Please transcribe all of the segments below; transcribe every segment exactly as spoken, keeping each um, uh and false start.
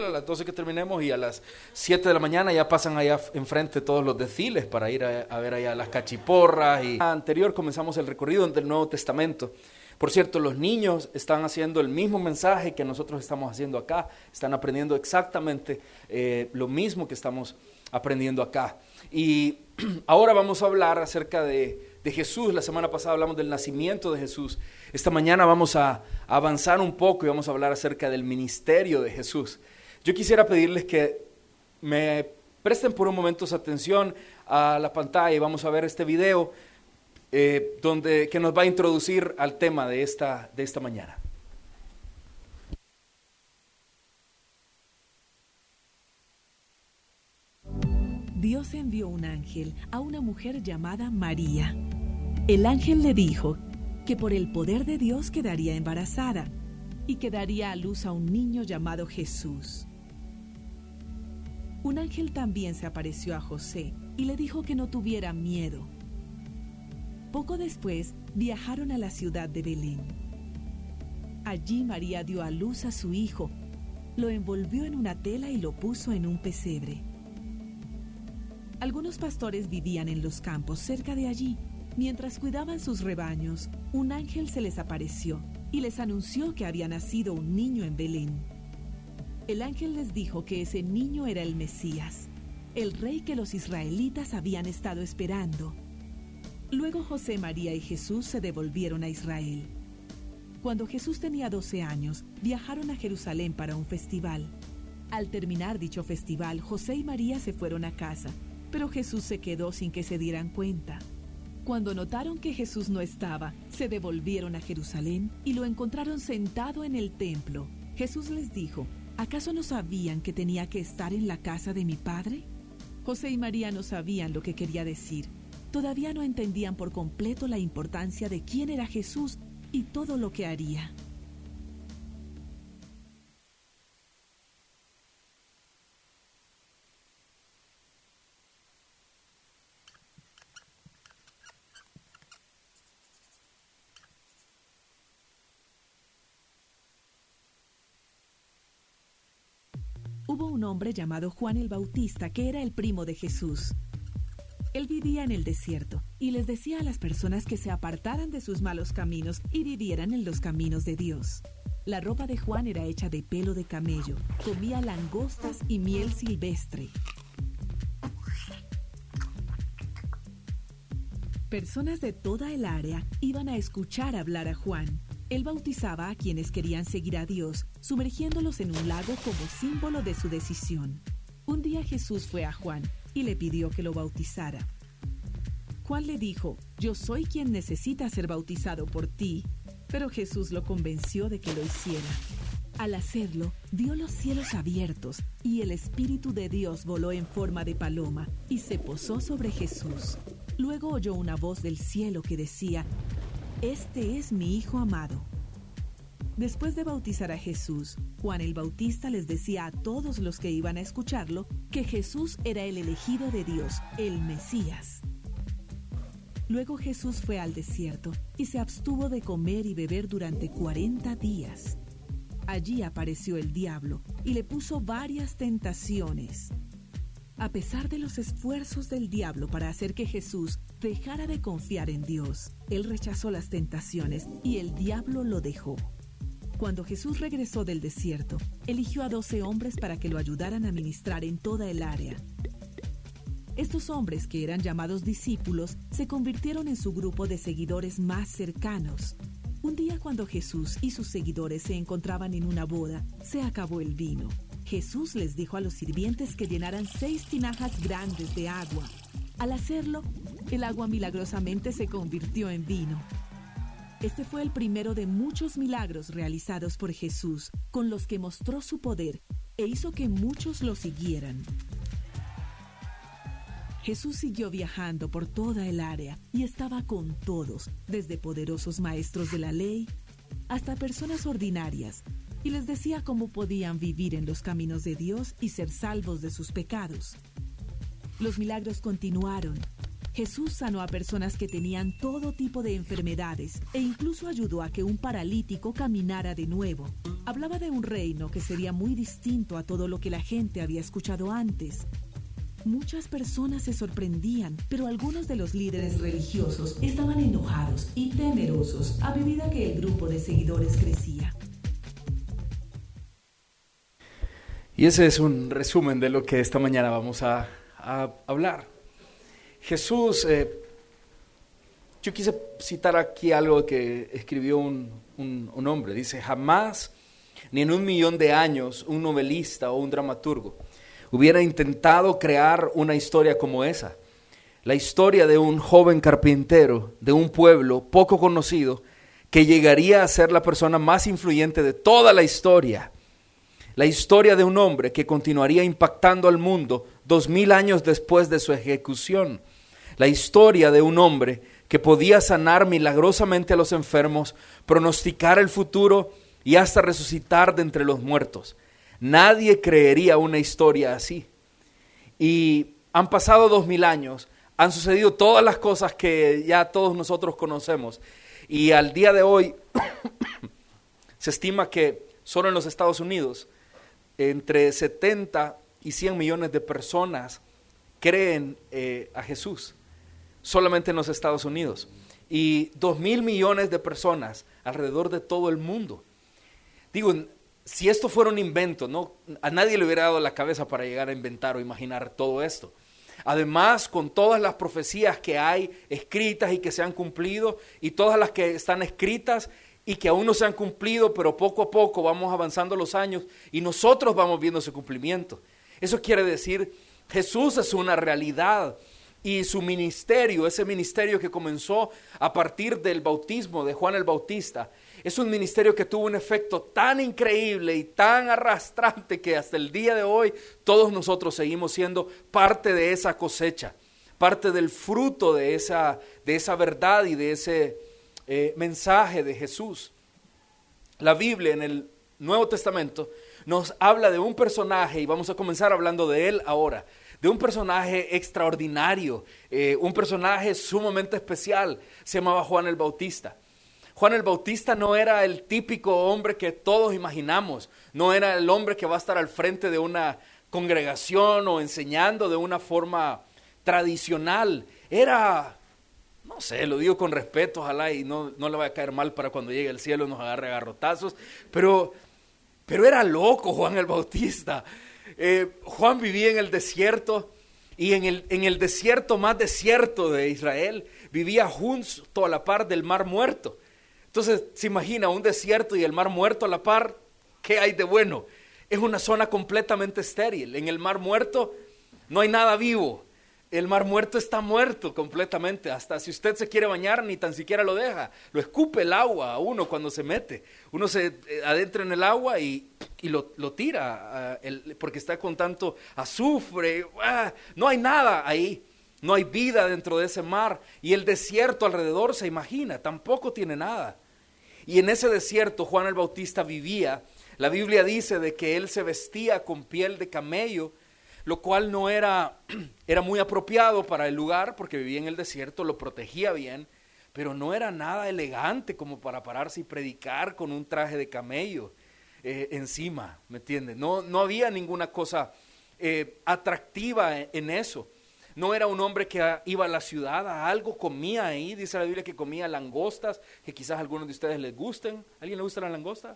a las doce que terminemos, y a las siete de la mañana ya pasan allá enfrente todos los desfiles para ir a, a ver allá las cachiporras. Y anterior comenzamos el recorrido del Nuevo Testamento. Por cierto, los niños están haciendo el mismo mensaje que nosotros estamos haciendo acá, están aprendiendo exactamente eh, lo mismo que estamos aprendiendo acá. Y ahora vamos a hablar acerca de, de Jesús. La semana pasada hablamos del nacimiento de Jesús. Esta mañana vamos a, a avanzar un poco y vamos a hablar acerca del ministerio de Jesús. Yo quisiera pedirles que me presten por un momento su atención a la pantalla y vamos a ver este video eh, donde, que nos va a introducir al tema de esta, de esta mañana. Dios envió un ángel a una mujer llamada María. El ángel le dijo que por el poder de Dios quedaría embarazada y que daría a luz a un niño llamado Jesús. Un ángel también se apareció a José y le dijo que no tuviera miedo. Poco después viajaron a la ciudad de Belén. Allí María dio a luz a su hijo, lo envolvió en una tela y lo puso en un pesebre. Algunos pastores vivían en los campos cerca de allí. Mientras cuidaban sus rebaños, un ángel se les apareció y les anunció que había nacido un niño en Belén. El ángel les dijo que ese niño era el Mesías, el rey que los israelitas habían estado esperando. Luego José, María y Jesús se devolvieron a Israel. Cuando Jesús tenía doce años, viajaron a Jerusalén para un festival. Al terminar dicho festival, José y María se fueron a casa, pero Jesús se quedó sin que se dieran cuenta. Cuando notaron que Jesús no estaba, se devolvieron a Jerusalén y lo encontraron sentado en el templo. Jesús les dijo: ¿acaso no sabían que tenía que estar en la casa de mi Padre? José y María no sabían lo que quería decir. Todavía no entendían por completo la importancia de quién era Jesús y todo lo que haría. Hubo un hombre llamado Juan el Bautista que era el primo de Jesús. Él vivía en el desierto y les decía a las personas que se apartaran de sus malos caminos y vivieran en los caminos de Dios. La ropa de Juan era hecha de pelo de camello, comía langostas y miel silvestre. Personas de toda el área iban a escuchar hablar a Juan. Él bautizaba a quienes querían seguir a Dios, sumergiéndolos en un lago como símbolo de su decisión. Un día Jesús fue a Juan y le pidió que lo bautizara. Juan le dijo: yo soy quien necesita ser bautizado por ti, pero Jesús lo convenció de que lo hiciera. Al hacerlo, vio los cielos abiertos y el Espíritu de Dios voló en forma de paloma y se posó sobre Jesús. Luego oyó una voz del cielo que decía: este es mi Hijo amado. Después de bautizar a Jesús, Juan el Bautista les decía a todos los que iban a escucharlo que Jesús era el elegido de Dios, el Mesías. Luego Jesús fue al desierto y se abstuvo de comer y beber durante cuarenta días. Allí apareció el diablo y le puso varias tentaciones. A pesar de los esfuerzos del diablo para hacer que Jesús dejara de confiar en Dios, él rechazó las tentaciones y el diablo lo dejó. Cuando Jesús regresó del desierto, eligió a doce hombres para que lo ayudaran a ministrar en toda el área. Estos hombres, que eran llamados discípulos, se convirtieron en su grupo de seguidores más cercanos. Un día, cuando Jesús y sus seguidores se encontraban en una boda, se acabó el vino. Jesús les dijo a los sirvientes que llenaran seis tinajas grandes de agua. Al hacerlo, el agua milagrosamente se convirtió en vino. Este fue el primero de muchos milagros realizados por Jesús, con los que mostró su poder e hizo que muchos lo siguieran. Jesús siguió viajando por toda el área y estaba con todos, desde poderosos maestros de la ley hasta personas ordinarias, y les decía cómo podían vivir en los caminos de Dios y ser salvos de sus pecados. Los milagros continuaron. Jesús sanó a personas que tenían todo tipo de enfermedades e incluso ayudó a que un paralítico caminara de nuevo. Hablaba de un reino que sería muy distinto a todo lo que la gente había escuchado antes. Muchas personas se sorprendían, pero algunos de los líderes religiosos estaban enojados y temerosos a medida que el grupo de seguidores crecía. Y ese es un resumen de lo que esta mañana vamos a, a hablar. Jesús, eh, yo quise citar aquí algo que escribió un, un, un hombre. Dice, jamás, ni en un millón de años, un novelista o un dramaturgo hubiera intentado crear una historia como esa. La historia de un joven carpintero de un pueblo poco conocido que llegaría a ser la persona más influyente de toda la historia. La historia de un hombre que continuaría impactando al mundo dos mil años después de su ejecución. La historia de un hombre que podía sanar milagrosamente a los enfermos, pronosticar el futuro y hasta resucitar de entre los muertos. Nadie creería una historia así. Y han pasado dos mil años, han sucedido todas las cosas que ya todos nosotros conocemos. Y al día de hoy se estima que solo en los Estados Unidos entre setenta y cien millones de personas creen eh, a Jesús, solamente en los Estados Unidos. Y dos mil millones de personas alrededor de todo el mundo. Digo, si esto fuera un invento, ¿no? A nadie le hubiera dado la cabeza para llegar a inventar o imaginar todo esto. Además, con todas las profecías que hay escritas y que se han cumplido, y todas las que están escritas y que aún no se han cumplido, pero poco a poco vamos avanzando los años y nosotros vamos viendo ese cumplimiento. Eso quiere decir, Jesús es una realidad y su ministerio, ese ministerio que comenzó a partir del bautismo de Juan el Bautista, es un ministerio que tuvo un efecto tan increíble y tan arrastrante que hasta el día de hoy todos nosotros seguimos siendo parte de esa cosecha, parte del fruto de esa, de esa verdad y de ese eh, mensaje de Jesús. La Biblia en el Nuevo Testamento nos habla de un personaje, y vamos a comenzar hablando de él ahora, de un personaje extraordinario, eh, un personaje sumamente especial, se llamaba Juan el Bautista. Juan el Bautista no era el típico hombre que todos imaginamos, no era el hombre que va a estar al frente de una congregación o enseñando de una forma tradicional. Era, no sé, lo digo con respeto, ojalá y no, no le vaya a caer mal para cuando llegue al cielo nos agarre a garrotazos, pero, pero era loco Juan el Bautista. Eh, Juan vivía en el desierto y en el, en el desierto más desierto de Israel, vivía junto a la par del Mar Muerto. Entonces, se imagina un desierto y el Mar Muerto a la par, ¿qué hay de bueno? Es una zona completamente estéril. En el Mar Muerto no hay nada vivo. El Mar Muerto está muerto completamente. Hasta si usted se quiere bañar, ni tan siquiera lo deja. Lo escupe el agua a uno cuando se mete. Uno se eh, adentra en el agua y, y lo, lo tira, uh, el, porque está con tanto azufre. Uh, no hay nada ahí. No hay vida dentro de ese mar. Y el desierto alrededor, se imagina, tampoco tiene nada. Y en ese desierto Juan el Bautista vivía. La Biblia dice de que él se vestía con piel de camello, lo cual no era, era muy apropiado para el lugar, porque vivía en el desierto, lo protegía bien, pero no era nada elegante como para pararse y predicar con un traje de camello eh, encima, ¿me entiendes? No, no había ninguna cosa eh, atractiva en, en eso. No era un hombre que iba a la ciudad, a algo comía ahí. Dice la Biblia que comía langostas, que quizás a algunos de ustedes les gusten. ¿A alguien le gusta la langosta?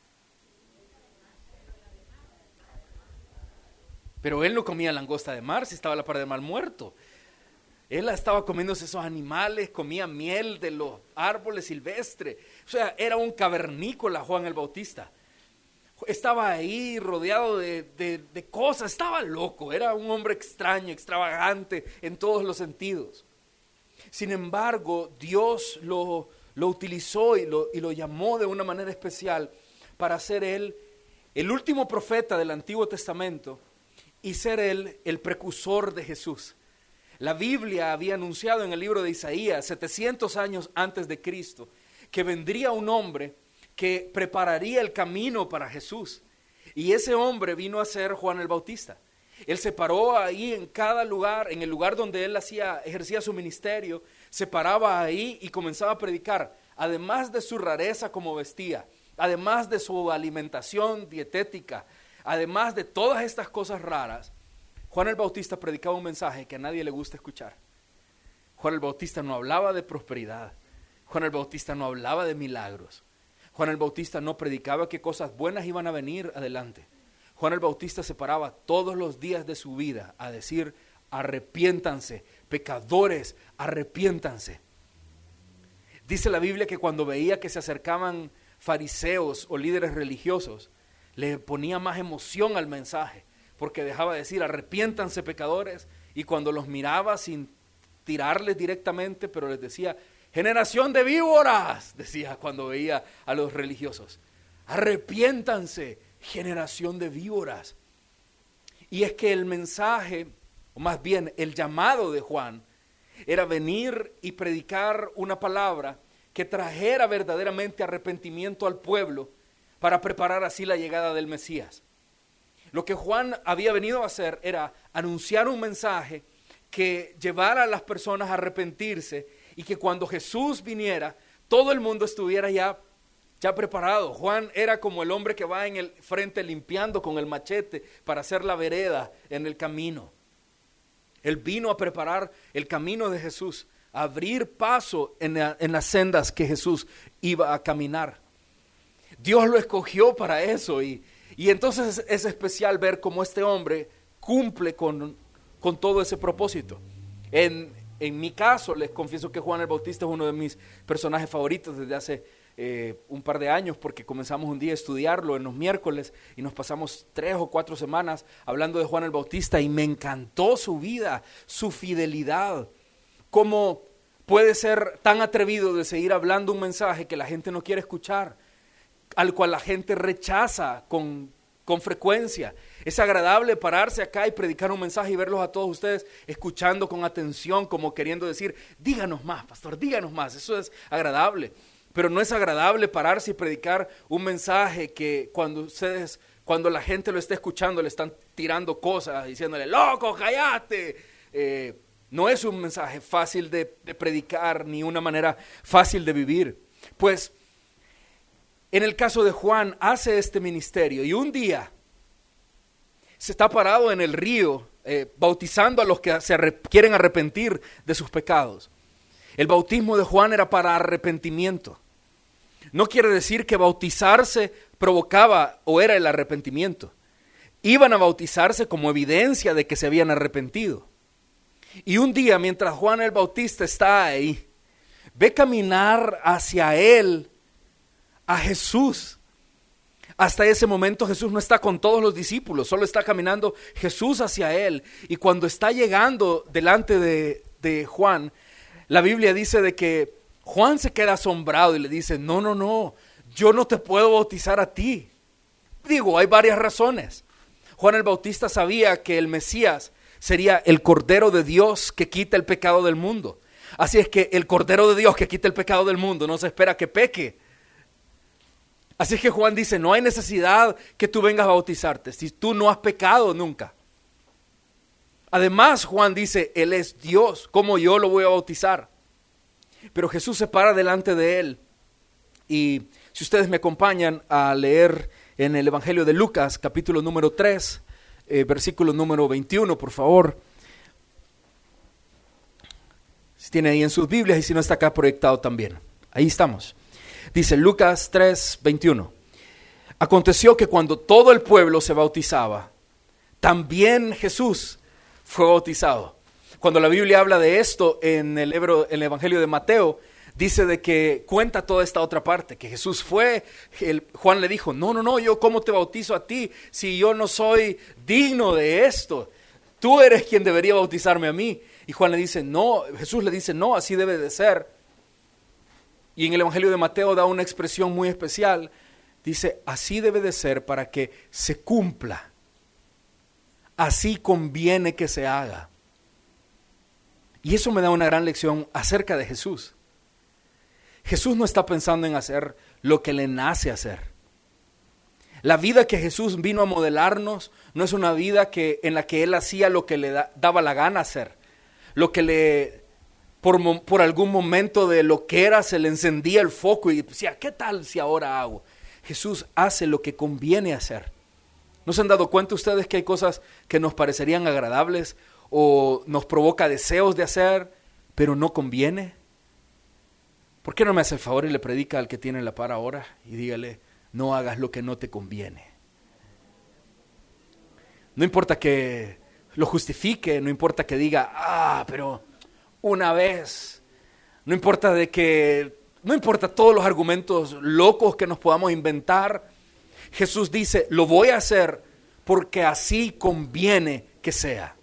Pero él no comía langosta de mar, si estaba a la par del Mar Muerto. Él estaba comiéndose esos animales, comía miel de los árboles silvestres. O sea, era un cavernícola Juan el Bautista. Estaba ahí rodeado de, de, de cosas, estaba loco, era un hombre extraño, extravagante en todos los sentidos. Sin embargo, Dios lo, lo utilizó y lo, y lo llamó de una manera especial para ser él el último profeta del Antiguo Testamento y ser él el precursor de Jesús. La Biblia había anunciado en el libro de Isaías, setecientos años antes de Cristo, que vendría un hombre que prepararía el camino para Jesús. Y ese hombre vino a ser Juan el Bautista. Él se paró ahí en cada lugar, en el lugar donde él hacía, ejercía su ministerio, se paraba ahí y comenzaba a predicar. Además de su rareza como vestía, además de su alimentación dietética, además de todas estas cosas raras, Juan el Bautista predicaba un mensaje que a nadie le gusta escuchar. Juan el Bautista no hablaba de prosperidad. Juan el Bautista no hablaba de milagros. Juan el Bautista no predicaba que cosas buenas iban a venir adelante. Juan el Bautista se paraba todos los días de su vida a decir: arrepiéntanse, pecadores, arrepiéntanse. Dice la Biblia que cuando veía que se acercaban fariseos o líderes religiosos, le ponía más emoción al mensaje, porque dejaba de decir: arrepiéntanse, pecadores, y cuando los miraba sin tirarles directamente, pero les decía: generación de víboras, decía cuando veía a los religiosos, arrepiéntanse, generación de víboras. Y es que el mensaje, o más bien el llamado de Juan, era venir y predicar una palabra que trajera verdaderamente arrepentimiento al pueblo para preparar así la llegada del Mesías. Lo que Juan había venido a hacer era anunciar un mensaje que llevara a las personas a arrepentirse y que cuando Jesús viniera, todo el mundo estuviera ya, ya preparado. Juan era como el hombre que va en el frente limpiando con el machete para hacer la vereda en el camino. Él vino a preparar el camino de Jesús, a abrir paso en, la, en las sendas que Jesús iba a caminar. Dios lo escogió para eso y, y entonces es, es especial ver cómo este hombre cumple con, con todo ese propósito. En, en mi caso, les confieso que Juan el Bautista es uno de mis personajes favoritos desde hace Eh, un par de años, porque comenzamos un día a estudiarlo en los miércoles y nos pasamos tres o cuatro semanas hablando de Juan el Bautista y me encantó su vida, su fidelidad, cómo puede ser tan atrevido de seguir hablando un mensaje que la gente no quiere escuchar, al cual la gente rechaza con, con frecuencia. Es agradable pararse acá y predicar un mensaje y verlos a todos ustedes escuchando con atención, como queriendo decir: díganos más, pastor, díganos más. Eso es agradable. Pero no es agradable pararse y predicar un mensaje que cuando ustedes, cuando la gente lo está escuchando, le están tirando cosas, diciéndole: loco, cállate. Eh, no es un mensaje fácil de, de predicar, ni una manera fácil de vivir. Pues, en el caso de Juan, hace este ministerio y un día se está parado en el río, eh, bautizando a los que se arrep- quieren arrepentir de sus pecados. El bautismo de Juan era para arrepentimiento. No quiere decir que bautizarse provocaba o era el arrepentimiento. Iban a bautizarse como evidencia de que se habían arrepentido. Y un día, mientras Juan el Bautista está ahí, ve caminar hacia él a Jesús. Hasta ese momento Jesús no está con todos los discípulos, solo está caminando Jesús hacia él. Y cuando está llegando delante de, de Juan, la Biblia dice de que Juan se queda asombrado y le dice: no, no, no, yo no te puedo bautizar a ti. Digo, hay varias razones. Juan el Bautista sabía que el Mesías sería el Cordero de Dios que quita el pecado del mundo. Así es que el Cordero de Dios que quita el pecado del mundo no se espera que peque. Así es que Juan dice: no hay necesidad que tú vengas a bautizarte si tú no has pecado nunca. Además, Juan dice: Él es Dios, ¿cómo yo lo voy a bautizar? Pero Jesús se para delante de él. Y si ustedes me acompañan a leer en el Evangelio de Lucas, capítulo número tres, eh, versículo número veintiuno, por favor. Si tiene ahí en sus Biblias y si no está acá proyectado también. Ahí estamos. Dice Lucas tres, veintiuno. Aconteció que cuando todo el pueblo se bautizaba, también Jesús fue bautizado. Cuando la Biblia habla de esto en el, Ebro, en el Evangelio de Mateo, dice de que cuenta toda esta otra parte, que Jesús fue, el, Juan le dijo: no, no, no, yo cómo te bautizo a ti si yo no soy digno de esto. Tú eres quien debería bautizarme a mí. Y Juan le dice: no, Jesús le dice: no, así debe de ser. Y en el Evangelio de Mateo da una expresión muy especial. Dice: así debe de ser para que se cumpla. Así conviene que se haga. Y eso me da una gran lección acerca de Jesús. Jesús no está pensando en hacer lo que le nace hacer. La vida que Jesús vino a modelarnos no es una vida que, en la que Él hacía lo que le da, daba la gana hacer. Lo que le, por, por algún momento de lo que era, se le encendía el foco y decía: ¿qué tal si ahora hago? Jesús hace lo que conviene hacer. ¿No se han dado cuenta ustedes que hay cosas que nos parecerían agradables o nos provoca deseos de hacer, pero no conviene? ¿Por qué no me hace el favor y le predica al que tiene la par ahora y dígale, no hagas lo que no te conviene? No importa que lo justifique, no importa que diga, ah, pero una vez. No importa de que, no importa todos los argumentos locos que nos podamos inventar. Jesús dice, lo voy a hacer porque así conviene que sea.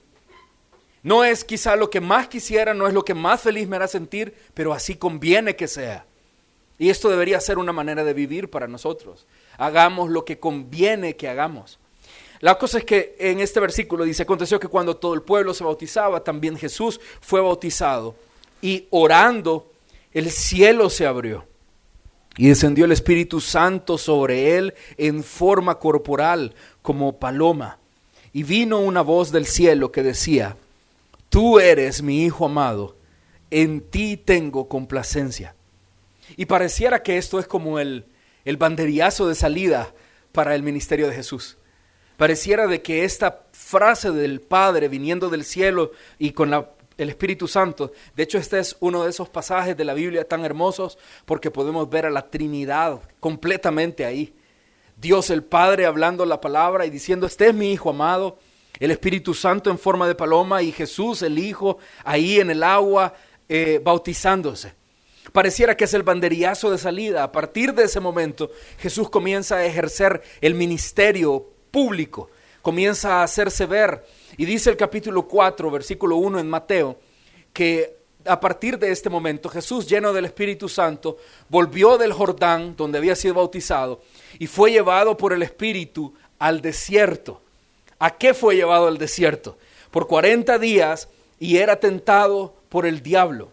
No es quizá lo que más quisiera, no es lo que más feliz me hará sentir, pero así conviene que sea. Y esto debería ser una manera de vivir para nosotros. Hagamos lo que conviene que hagamos. La cosa es que en este versículo dice, aconteció que cuando todo el pueblo se bautizaba, también Jesús fue bautizado. Y orando, el cielo se abrió. Y descendió el Espíritu Santo sobre él en forma corporal, como paloma. Y vino una voz del cielo que decía, tú eres mi Hijo amado, en ti tengo complacencia. Y pareciera que esto es como el, el banderillazo de salida para el ministerio de Jesús. Pareciera de que esta frase del Padre viniendo del cielo y con la, el Espíritu Santo, de hecho este es uno de esos pasajes de la Biblia tan hermosos porque podemos ver a la Trinidad completamente ahí. Dios el Padre hablando la palabra y diciendo, este es mi Hijo amado, el Espíritu Santo en forma de paloma y Jesús el Hijo ahí en el agua eh, bautizándose. Pareciera que es el banderillazo de salida. A partir de ese momento Jesús comienza a ejercer el ministerio público, comienza a hacerse ver. Y dice el capítulo cuatro, versículo uno en Mateo, que a partir de este momento Jesús, lleno del Espíritu Santo, volvió del Jordán, donde había sido bautizado, y fue llevado por el Espíritu al desierto. ¿A qué fue llevado al desierto? Por cuarenta días y era tentado por el diablo.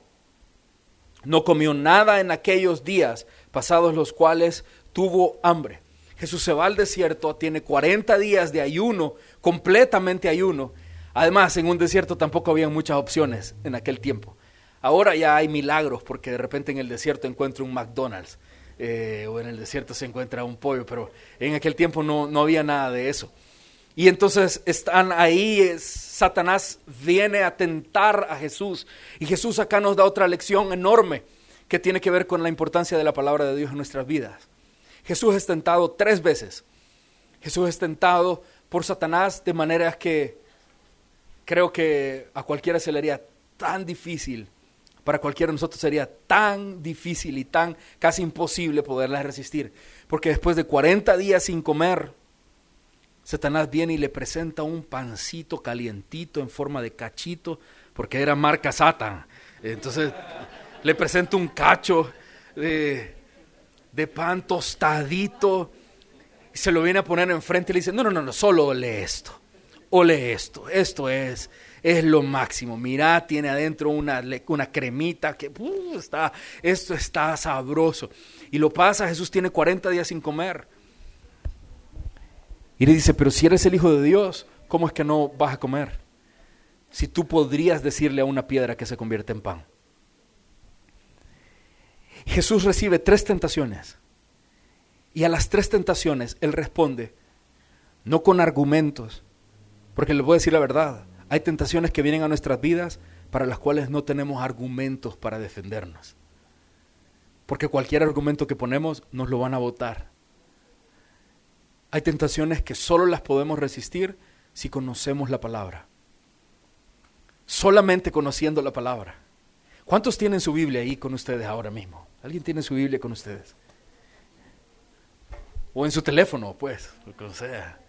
No comió nada en aquellos días, pasados los cuales tuvo hambre. Jesús se va al desierto, tiene cuarenta días de ayuno, completamente ayuno. Además, en un desierto tampoco había muchas opciones en aquel tiempo. Ahora ya hay milagros, porque de repente en el desierto encuentra un McDonald's, eh, o en el desierto se encuentra un pollo, pero en aquel tiempo no, no había nada de eso. Y entonces están ahí, es, Satanás viene a tentar a Jesús, y Jesús acá nos da otra lección enorme, que tiene que ver con la importancia de la palabra de Dios en nuestras vidas. Jesús es tentado tres veces. Jesús es tentado por Satanás de maneras que creo que a cualquiera se le haría tan difícil, para cualquiera de nosotros sería tan difícil y tan casi imposible poderlas resistir. Porque después de cuarenta días sin comer, Satanás viene y le presenta un pancito calientito en forma de cachito, porque era marca Satan. Entonces le presenta un cacho de... de pan tostadito, y se lo viene a poner enfrente y le dice, no, no, no, no, solo ole esto, ole esto, esto es, es lo máximo, mirá, tiene adentro una, una cremita, que uh, está, esto está sabroso, y lo pasa, Jesús tiene cuarenta días sin comer, y le dice, pero si eres el Hijo de Dios, ¿cómo es que no vas a comer? Si tú podrías decirle a una piedra que se convierte en pan. Jesús recibe tres tentaciones y a las tres tentaciones Él responde no con argumentos, porque les voy a decir la verdad, hay tentaciones que vienen a nuestras vidas para las cuales no tenemos argumentos para defendernos, porque cualquier argumento que ponemos nos lo van a botar. Hay tentaciones que solo las podemos resistir si conocemos la palabra, solamente conociendo la palabra. ¿Cuántos tienen su Biblia ahí con ustedes ahora mismo? ¿Alguien tiene su Biblia con ustedes? O en su teléfono, pues, lo que sea.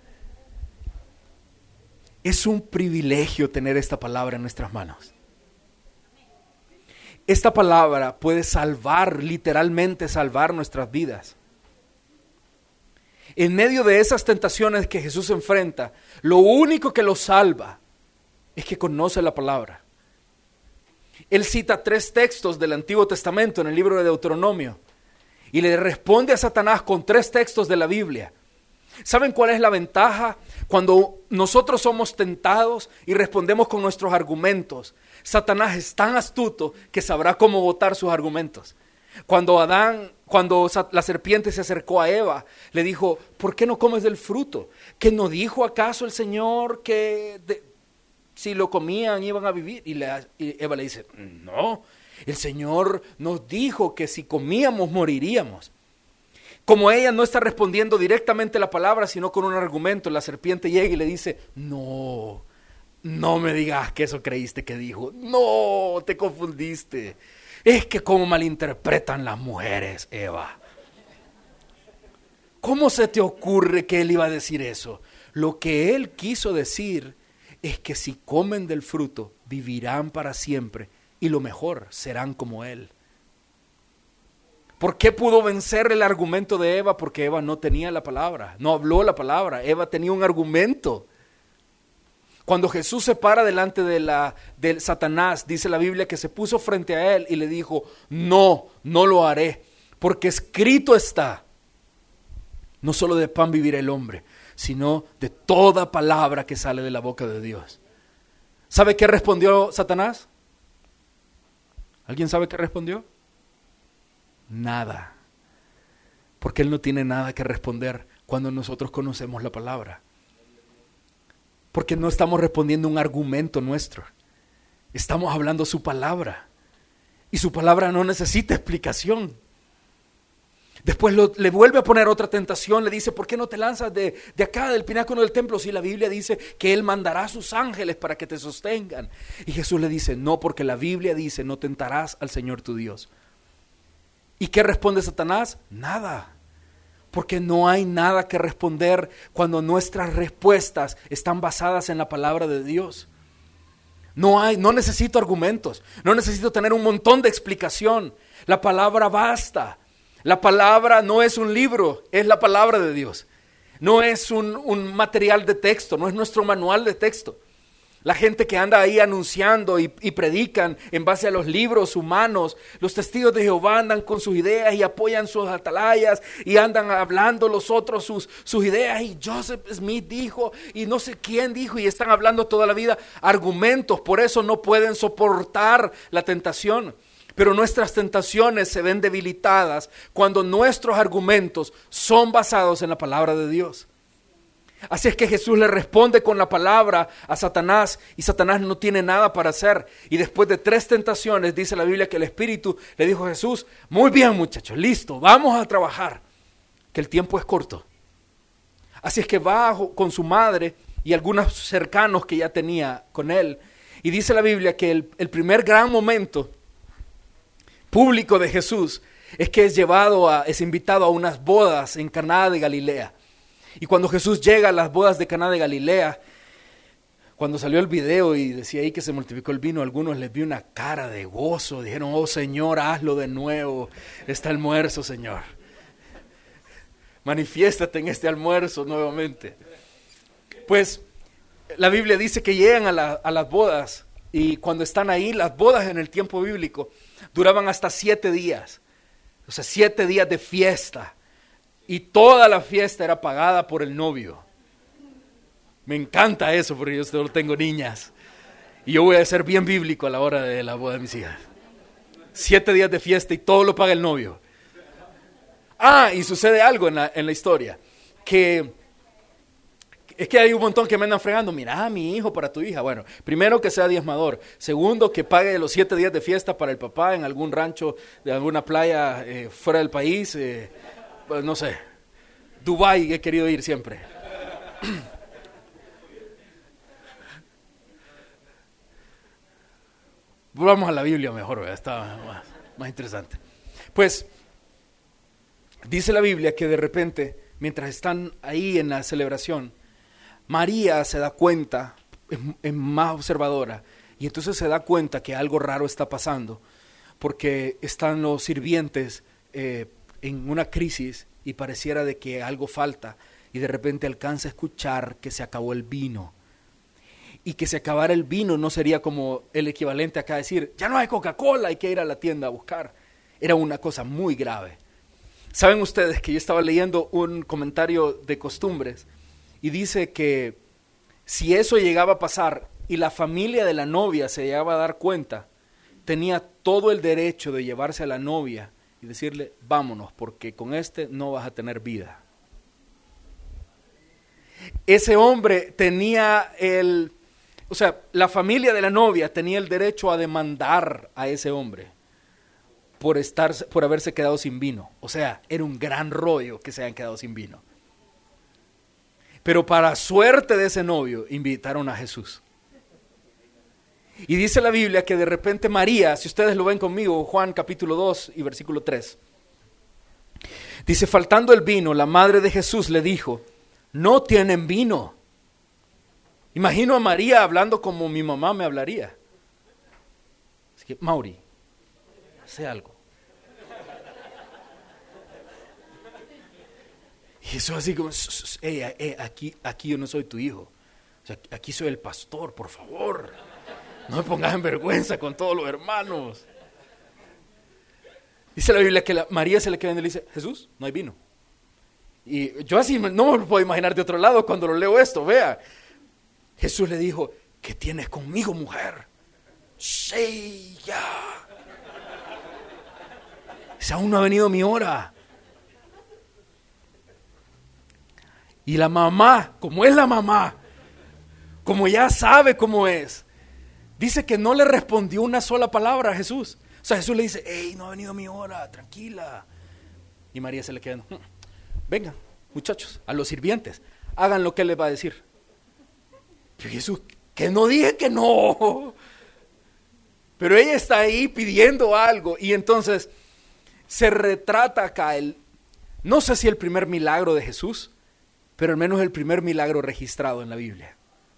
Es un privilegio tener esta palabra en nuestras manos. Esta palabra puede salvar, literalmente salvar nuestras vidas. En medio de esas tentaciones que Jesús enfrenta, lo único que lo salva es que conoce la palabra. Él cita tres textos del Antiguo Testamento en el libro de Deuteronomio y le responde a Satanás con tres textos de la Biblia. ¿Saben cuál es la ventaja? Cuando nosotros somos tentados y respondemos con nuestros argumentos, Satanás es tan astuto que sabrá cómo botar sus argumentos. Cuando Adán, cuando la serpiente se acercó a Eva, le dijo, ¿por qué no comes del fruto? ¿Que no dijo acaso el Señor que de, si lo comían iban a vivir? Y, le, y Eva le dice, no, el Señor nos dijo que si comíamos moriríamos. Como ella no está respondiendo directamente la palabra, sino con un argumento, la serpiente llega y le dice, no, no me digas que eso creíste que dijo. No, te confundiste. Es que cómo malinterpretan las mujeres, Eva. ¿Cómo se te ocurre que él iba a decir eso? Lo que él quiso decir es que si comen del fruto, vivirán para siempre y lo mejor, serán como él. ¿Por qué pudo vencer el argumento de Eva? Porque Eva no tenía la palabra, no habló la palabra. Eva tenía un argumento. Cuando Jesús se para delante de, la, de Satanás, dice la Biblia que se puso frente a él y le dijo, no, no lo haré, porque escrito está, no solo de pan vivirá el hombre, sino de toda palabra que sale de la boca de Dios. ¿Sabe qué respondió Satanás? ¿Alguien sabe qué respondió? Nada, porque él no tiene nada que responder cuando nosotros conocemos la palabra, porque no estamos respondiendo un argumento nuestro, estamos hablando su palabra, y su palabra no necesita explicación. Después lo, le vuelve a poner otra tentación, le dice, ¿por qué no te lanzas de, de acá, del pináculo del templo? Si la Biblia dice que él mandará a sus ángeles para que te sostengan. Y Jesús le dice, no, porque la Biblia dice, no tentarás al Señor tu Dios. ¿Y qué responde Satanás? Nada, porque no hay nada que responder cuando nuestras respuestas están basadas en la palabra de Dios. No hay, no necesito argumentos, no necesito tener un montón de explicación. La palabra basta. La palabra no es un libro, es la palabra de Dios. No es un, un material de texto, no es nuestro manual de texto. La gente que anda ahí anunciando y, y predican en base a los libros humanos, los testigos de Jehová andan con sus ideas y apoyan sus atalayas y andan hablando los otros sus, sus ideas, y Joseph Smith dijo y no sé quién dijo, y están hablando toda la vida argumentos, por eso no pueden soportar la tentación. Pero nuestras tentaciones se ven debilitadas cuando nuestros argumentos son basados en la palabra de Dios. Así es que Jesús le responde con la palabra a Satanás, y Satanás no tiene nada para hacer. Y después de tres tentaciones, dice la Biblia que el Espíritu le dijo a Jesús, muy bien muchachos, listo, vamos a trabajar, que el tiempo es corto. Así es que va con su madre y algunos cercanos que ya tenía con él. Y dice la Biblia que el, el primer gran momento público de Jesús es que es llevado a, es invitado a unas bodas en Caná de Galilea. Y cuando Jesús llega a las bodas de Caná de Galilea, cuando salió el video y decía ahí que se multiplicó el vino, algunos les vi una cara de gozo, dijeron, oh Señor, hazlo de nuevo, este almuerzo, Señor. Manifiéstate en este almuerzo nuevamente. Pues la Biblia dice que llegan a, la, a las bodas, y cuando están ahí, las bodas en el tiempo bíblico duraban hasta siete días, o sea, siete días de fiesta. Y toda la fiesta era pagada por el novio. Me encanta eso porque yo solo tengo niñas. Y yo voy a ser bien bíblico a la hora de la boda de mis hijas. Siete días de fiesta y todo lo paga el novio. Ah, y sucede algo en la, en la historia. Que es que hay un montón que me andan fregando. Mira, mi hijo para tu hija. Bueno, primero que sea diezmador. Segundo, que pague los siete días de fiesta para el papá en algún rancho de alguna playa eh, fuera del país. Eh, no sé, Dubái he querido ir siempre. Volvamos a la Biblia mejor, ¿verdad? Está más, más interesante. Pues, dice la Biblia que de repente, mientras están ahí en la celebración, María se da cuenta, es, es más observadora, y entonces se da cuenta que algo raro está pasando, porque están los sirvientes eh, en una crisis y pareciera de que algo falta, y de repente alcanza a escuchar que se acabó el vino, y que se acabara el vino no sería como el equivalente acá a decir, ya no hay Coca-Cola, hay que ir a la tienda a buscar. Era una cosa muy grave. Saben ustedes que yo estaba leyendo un comentario de costumbres y dice que si eso llegaba a pasar y la familia de la novia se llegaba a dar cuenta, tenía todo el derecho de llevarse a la novia y decirle, vámonos, porque con este no vas a tener vida. Ese hombre tenía el, o sea, la familia de la novia tenía el derecho a demandar a ese hombre por estar, por haberse quedado sin vino. O sea, era un gran rollo que se hayan quedado sin vino. Pero para suerte de ese novio, invitaron a Jesús. Y dice la Biblia que de repente María, si ustedes lo ven conmigo, Juan capítulo dos y versículo tres, dice, faltando el vino, la madre de Jesús le dijo, no tienen vino. Imagino a María hablando como mi mamá me hablaría. Así que, Mauri, hace algo. Y eso así como, hey, hey, aquí, aquí yo no soy tu hijo. O sea, aquí soy el pastor, por favor. No me pongas en vergüenza con todos los hermanos. Dice la Biblia que la, María se le queda y le dice, Jesús, no hay vino. Y yo así no me lo puedo imaginar de otro lado cuando lo leo esto, vea. Jesús le dijo, ¿qué tienes conmigo, mujer? Sí, ya. Dice, aún no ha venido mi hora. Y la mamá, como es la mamá, como ya sabe cómo es, dice que no le respondió una sola palabra a Jesús. O sea, Jesús le dice, hey, no ha venido mi hora, tranquila. Y María se le queda, vengan, muchachos, a los sirvientes, hagan lo que él les va a decir. Pero Jesús, que no dije que no. Pero ella está ahí pidiendo algo. Y entonces se retrata acá el, no sé si el primer milagro de Jesús, pero al menos el primer milagro registrado en la Biblia.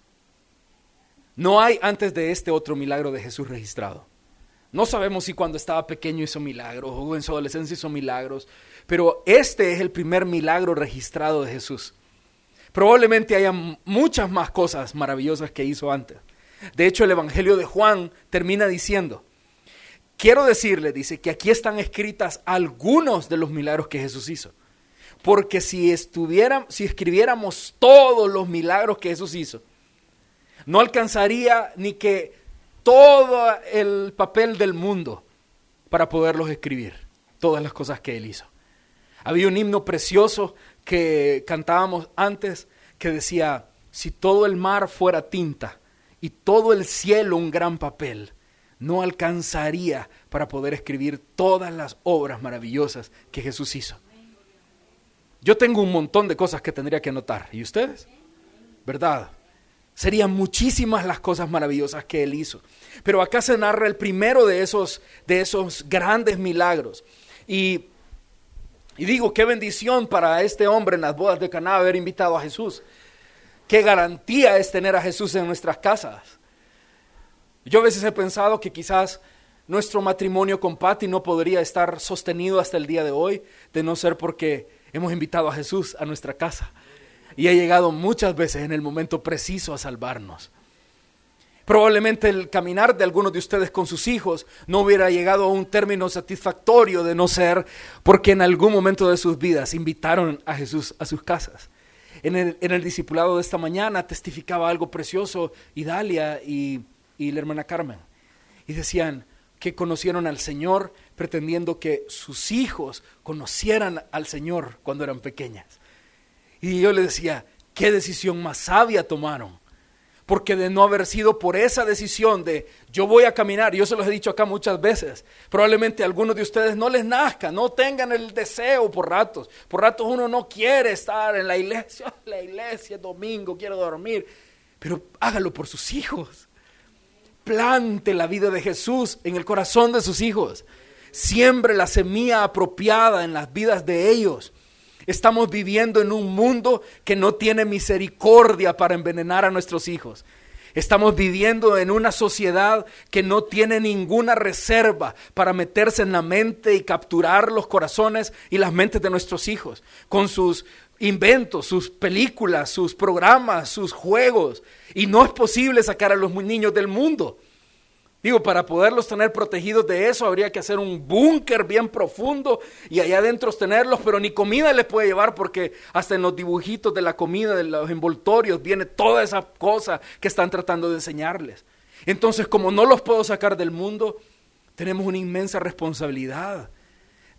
No hay antes de este otro milagro de Jesús registrado. No sabemos si cuando estaba pequeño hizo milagros o en su adolescencia hizo milagros, pero este es el primer milagro registrado de Jesús. Probablemente haya muchas más cosas maravillosas que hizo antes. De hecho, el Evangelio de Juan termina diciendo, quiero decirle, dice, que aquí están escritas algunos de los milagros que Jesús hizo. Porque si estuviera, si escribiéramos todos los milagros que Jesús hizo, no alcanzaría ni que todo el papel del mundo para poderlos escribir, todas las cosas que Él hizo. Había un himno precioso que cantábamos antes que decía, si todo el mar fuera tinta y todo el cielo un gran papel, no alcanzaría para poder escribir todas las obras maravillosas que Jesús hizo. Yo tengo un montón de cosas que tendría que anotar. ¿Y ustedes? ¿Verdad? Serían muchísimas las cosas maravillosas que Él hizo. Pero acá se narra el primero de esos, de esos grandes milagros. Y, y digo, qué bendición para este hombre en las bodas de Caná haber invitado a Jesús. Qué garantía es tener a Jesús en nuestras casas. Yo a veces he pensado que quizás nuestro matrimonio con Patty no podría estar sostenido hasta el día de hoy, de no ser porque hemos invitado a Jesús a nuestra casa y ha llegado muchas veces en el momento preciso a salvarnos. Probablemente el caminar de algunos de ustedes con sus hijos no hubiera llegado a un término satisfactorio de no ser porque en algún momento de sus vidas invitaron a Jesús a sus casas. En el, en el discipulado de esta mañana testificaba algo precioso Idalia y, y la hermana Carmen. Y decían que conocieron al Señor pretendiendo que sus hijos conocieran al Señor cuando eran pequeñas. Y yo les decía, ¿qué decisión más sabia tomaron? Porque de no haber sido por esa decisión de yo voy a caminar, yo se los he dicho acá muchas veces, probablemente a algunos de ustedes no les nazca, no tengan el deseo por ratos. Por ratos uno no quiere estar en la iglesia, la iglesia, domingo, quiero dormir, pero hágalo por sus hijos. Plante la vida de Jesús en el corazón de sus hijos. Siembre la semilla apropiada en las vidas de ellos. Estamos viviendo en un mundo que no tiene misericordia para envenenar a nuestros hijos. Estamos viviendo en una sociedad que no tiene ninguna reserva para meterse en la mente y capturar los corazones y las mentes de nuestros hijos con sus inventos, sus películas, sus programas, sus juegos. Y no es posible sacar a los niños del mundo. Digo, para poderlos tener protegidos de eso, habría que hacer un búnker bien profundo y allá adentro tenerlos, pero ni comida les puede llevar porque hasta en los dibujitos de la comida, de los envoltorios, viene toda esa cosa que están tratando de enseñarles. Entonces, como no los puedo sacar del mundo, tenemos una inmensa responsabilidad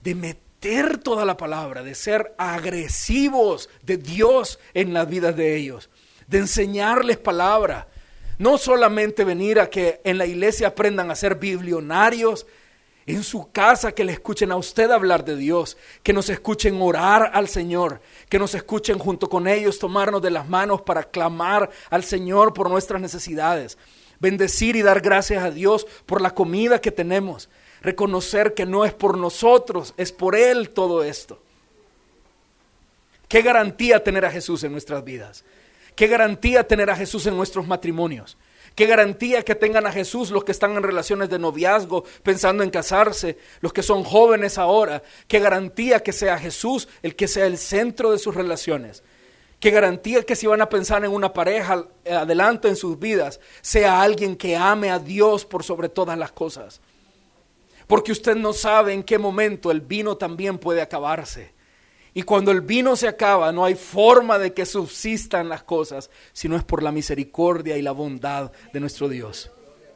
de meter toda la palabra, de ser agresivos de Dios en las vidas de ellos, de enseñarles palabra. No solamente venir a que en la iglesia aprendan a ser biblionarios, en su casa que le escuchen a usted hablar de Dios, que nos escuchen orar al Señor, que nos escuchen junto con ellos tomarnos de las manos para clamar al Señor por nuestras necesidades, bendecir y dar gracias a Dios por la comida que tenemos, reconocer que no es por nosotros, es por Él todo esto. ¿Qué garantía tener a Jesús en nuestras vidas? ¿Qué garantía tener a Jesús en nuestros matrimonios? ¿Qué garantía que tengan a Jesús los que están en relaciones de noviazgo pensando en casarse, los que son jóvenes ahora? ¿Qué garantía que sea Jesús el que sea el centro de sus relaciones? ¿Qué garantía que si van a pensar en una pareja adelante en sus vidas, sea alguien que ame a Dios por sobre todas las cosas? Porque usted no sabe en qué momento el vino también puede acabarse. Y cuando el vino se acaba, no hay forma de que subsistan las cosas, sino es por la misericordia y la bondad de nuestro Dios.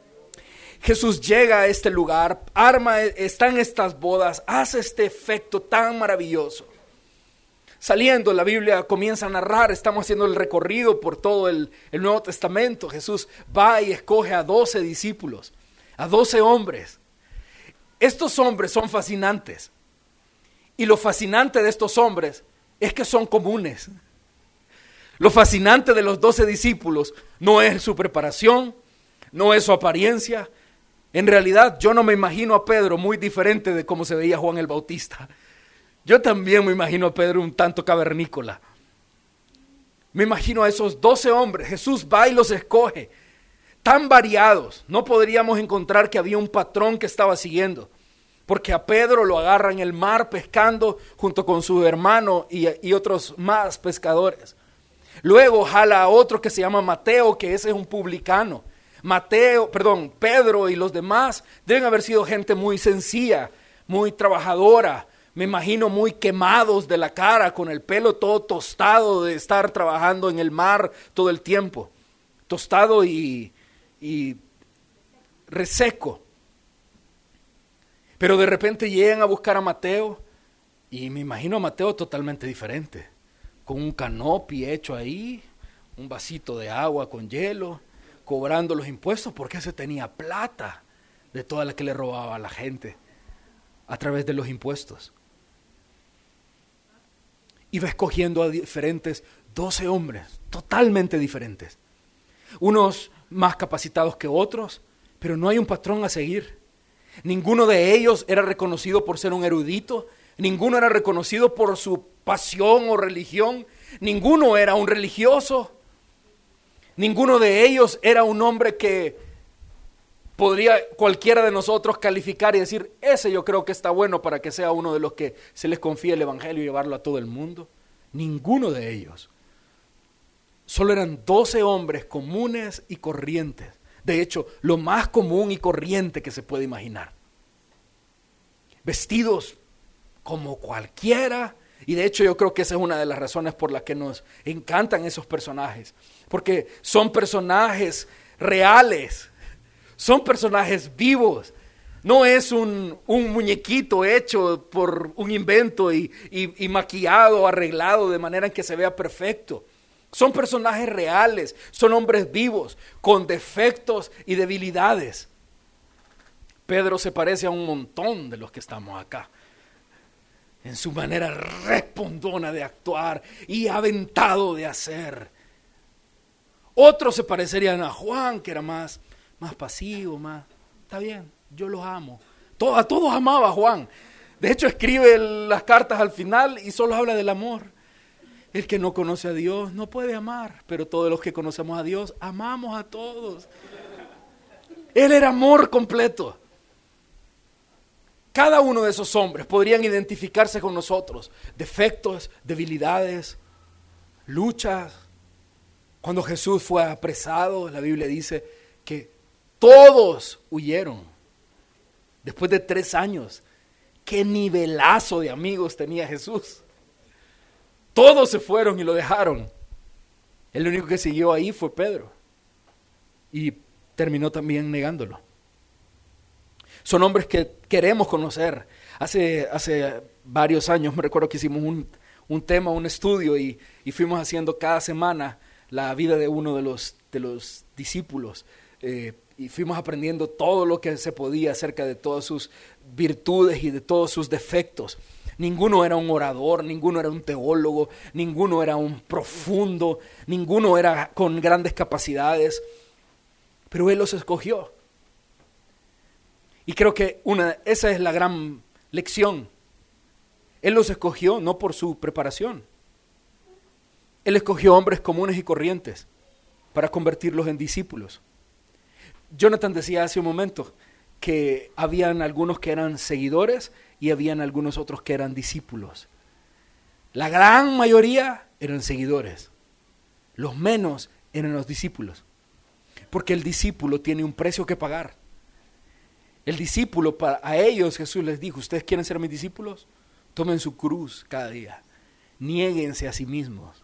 Jesús llega a este lugar, arma, están estas bodas, hace este efecto tan maravilloso. Saliendo, la Biblia comienza a narrar, estamos haciendo el recorrido por todo el, el Nuevo Testamento. Jesús va y escoge a doce discípulos, a doce hombres. Estos hombres son fascinantes. Y lo fascinante de estos hombres es que son comunes. Lo fascinante de los doce discípulos no es su preparación, no es su apariencia. En realidad yo no me imagino a Pedro muy diferente de cómo se veía Juan el Bautista. Yo también me imagino a Pedro un tanto cavernícola. Me imagino a esos doce hombres, Jesús va y los escoge, tan variados. No podríamos encontrar que había un patrón que estaba siguiendo. Porque a Pedro lo agarra en el mar pescando junto con su hermano y, y otros más pescadores. Luego jala a otro que se llama Mateo, que ese es un publicano. Mateo, perdón, Pedro y los demás deben haber sido gente muy sencilla, muy trabajadora. Me imagino muy quemados de la cara, con el pelo todo tostado de estar trabajando en el mar todo el tiempo. Tostado y, y reseco. Pero de repente llegan a buscar a Mateo y me imagino a Mateo totalmente diferente, con un canopy hecho ahí, un vasito de agua con hielo, cobrando los impuestos porque ese tenía plata de toda la que le robaba a la gente a través de los impuestos. Iba escogiendo a diferentes doce hombres, totalmente diferentes, unos más capacitados que otros, pero no hay un patrón a seguir. Ninguno de ellos era reconocido por ser un erudito, ninguno era reconocido por su pasión o religión, ninguno era un religioso, ninguno de ellos era un hombre que podría cualquiera de nosotros calificar y decir, ese yo creo que está bueno para que sea uno de los que se les confíe el evangelio y llevarlo a todo el mundo. Ninguno de ellos. Solo eran doce hombres comunes y corrientes. De hecho, lo más común y corriente que se puede imaginar. Vestidos como cualquiera. Y de hecho yo creo que esa es una de las razones por las que nos encantan esos personajes. Porque son personajes reales. Son personajes vivos. No es un, un muñequito hecho por un invento y, y, y maquillado, arreglado de manera en que se vea perfecto. Son personajes reales, son hombres vivos, con defectos y debilidades. Pedro se parece a un montón de los que estamos acá, en su manera respondona de actuar y aventado de hacer. Otros se parecerían a Juan, que era más, más pasivo, más, está bien, yo los amo. A todos amaba a Juan. De hecho escribe las cartas al final y solo habla del amor. El que no conoce a Dios no puede amar, pero todos los que conocemos a Dios, amamos a todos. Él era amor completo. Cada uno de esos hombres podrían identificarse con nosotros. Defectos, debilidades, luchas. Cuando Jesús fue apresado, la Biblia dice que todos huyeron. Después de tres años, qué nivelazo de amigos tenía Jesús. Todos se fueron y lo dejaron. El único que siguió ahí fue Pedro. Y terminó también negándolo. Son hombres que queremos conocer. Hace, hace varios años me recuerdo que hicimos un, un tema, un estudio y, y fuimos haciendo cada semana la vida de uno de los, de los discípulos. Eh, y fuimos aprendiendo todo lo que se podía acerca de todas sus virtudes y de todos sus defectos. Ninguno era un orador, ninguno era un teólogo, ninguno era un profundo, ninguno era con grandes capacidades, pero Él los escogió. Y creo que una, esa es la gran lección. Él los escogió no por su preparación. Él escogió hombres comunes y corrientes para convertirlos en discípulos. Jonathan decía hace un momento que habían algunos que eran seguidores y habían algunos otros que eran discípulos. La gran mayoría eran seguidores, los menos eran los discípulos, porque el discípulo tiene un precio que pagar. El discípulo, para, a ellos Jesús les dijo, ¿ustedes quieren ser mis discípulos? Tomen su cruz cada día, niéguense a sí mismos.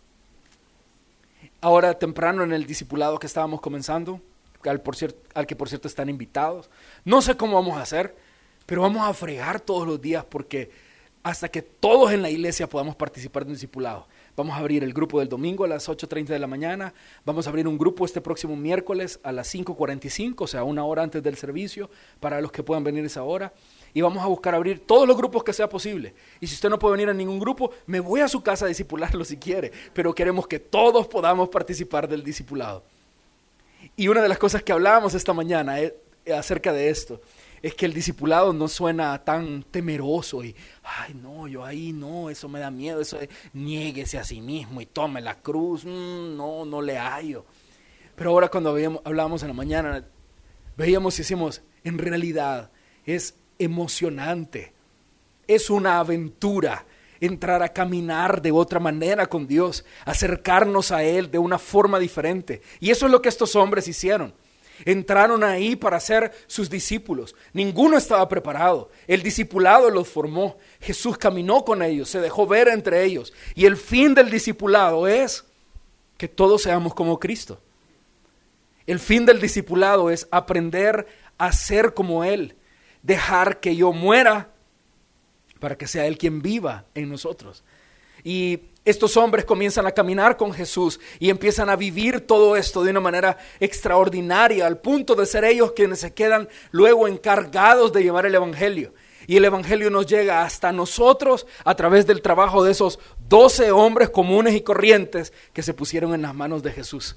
Ahora temprano en el discipulado que estábamos comenzando, al, por cierto, al que por cierto están invitados, no sé cómo vamos a hacer, pero vamos a fregar todos los días porque hasta que todos en la iglesia podamos participar de un discipulado. Vamos a abrir el grupo del domingo a las ocho treinta de la mañana, vamos a abrir un grupo este próximo miércoles a las cinco cuarenta y cinco, o sea, una hora antes del servicio, para los que puedan venir esa hora, y vamos a buscar abrir todos los grupos que sea posible. Y si usted no puede venir a ningún grupo, me voy a su casa a discipularlo si quiere, pero queremos que todos podamos participar del discipulado. Y una de las cosas que hablábamos esta mañana es, acerca de esto, es que el discipulado no suena tan temeroso y, ay no, yo ahí no, eso me da miedo, eso es, niéguese a sí mismo y tome la cruz, mm, no, no le hallo. Pero ahora cuando veíamos, hablábamos en la mañana, veíamos y decimos, en realidad es emocionante, es una aventura entrar a caminar de otra manera con Dios, acercarnos a Él de una forma diferente. Y eso es lo que estos hombres hicieron. Entraron ahí para ser sus discípulos. Ninguno estaba preparado. El discipulado los formó. Jesús caminó con ellos, se dejó ver entre ellos. Y el fin del discipulado es que todos seamos como Cristo. El fin del discipulado es aprender a ser como Él. Dejar que yo muera para que sea Él quien viva en nosotros. Y estos hombres comienzan a caminar con Jesús y empiezan a vivir todo esto de una manera extraordinaria, al punto de ser ellos quienes se quedan luego encargados de llevar el Evangelio. Y el Evangelio nos llega hasta nosotros a través del trabajo de esos doce hombres comunes y corrientes que se pusieron en las manos de Jesús.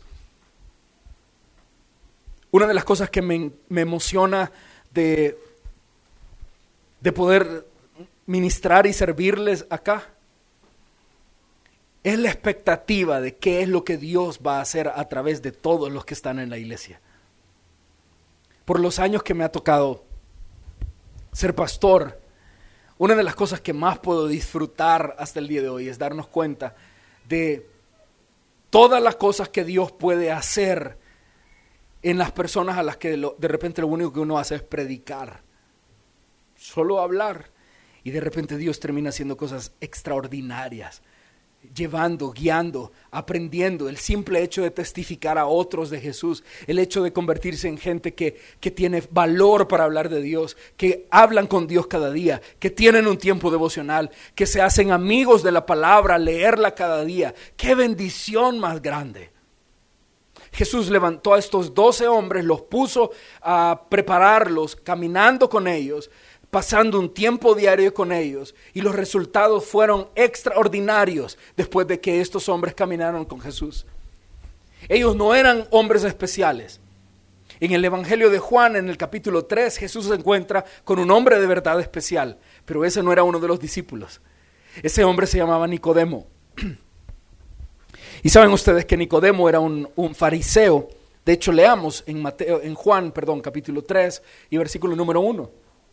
Una de las cosas que me, me emociona de, de poder ministrar y servirles acá es la expectativa de qué es lo que Dios va a hacer a través de todos los que están en la iglesia. Por los años que me ha tocado ser pastor, una de las cosas que más puedo disfrutar hasta el día de hoy es darnos cuenta de todas las cosas que Dios puede hacer en las personas a las que lo, de repente lo único que uno hace es predicar, solo hablar, y de repente Dios termina haciendo cosas extraordinarias, llevando, guiando, aprendiendo. El simple hecho de testificar a otros de Jesús, el hecho de convertirse en gente que, que tiene valor para hablar de Dios, que hablan con Dios cada día, que tienen un tiempo devocional, que se hacen amigos de la palabra, leerla cada día. ¡Qué bendición más grande! Jesús levantó a estos doce hombres, los puso a prepararlos, caminando con ellos, pasando un tiempo diario con ellos, y los resultados fueron extraordinarios después de que estos hombres caminaron con Jesús. Ellos no eran hombres especiales. En el Evangelio de Juan, en el capítulo tres, Jesús se encuentra con un hombre de verdad especial, pero ese no era uno de los discípulos. Ese hombre se llamaba Nicodemo. Y saben ustedes que Nicodemo era un, un fariseo. De hecho, leamos en Mateo, en Juan, perdón, capítulo tres y versículo número uno.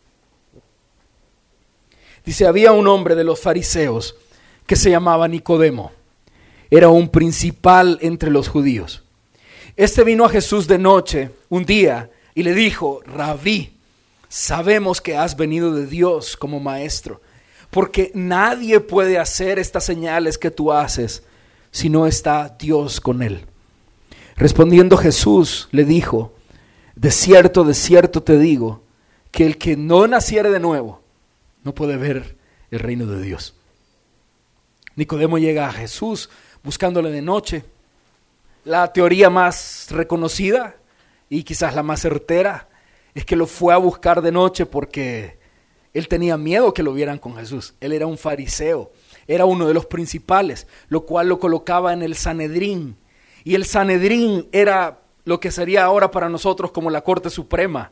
Dice, había un hombre de los fariseos que se llamaba Nicodemo. Era un principal entre los judíos. Este vino a Jesús de noche un día y le dijo, Rabí, sabemos que has venido de Dios como maestro, porque nadie puede hacer estas señales que tú haces si no está Dios con él. Respondiendo Jesús le dijo, de cierto, de cierto te digo, que el que no naciere de nuevo no puede ver el reino de Dios. Nicodemo llega a Jesús buscándole de noche. La teoría más reconocida y quizás la más certera es que lo fue a buscar de noche porque él tenía miedo que lo vieran con Jesús. Él era un fariseo, era uno de los principales, lo cual lo colocaba en el Sanedrín. Y el Sanedrín era lo que sería ahora para nosotros como la Corte Suprema.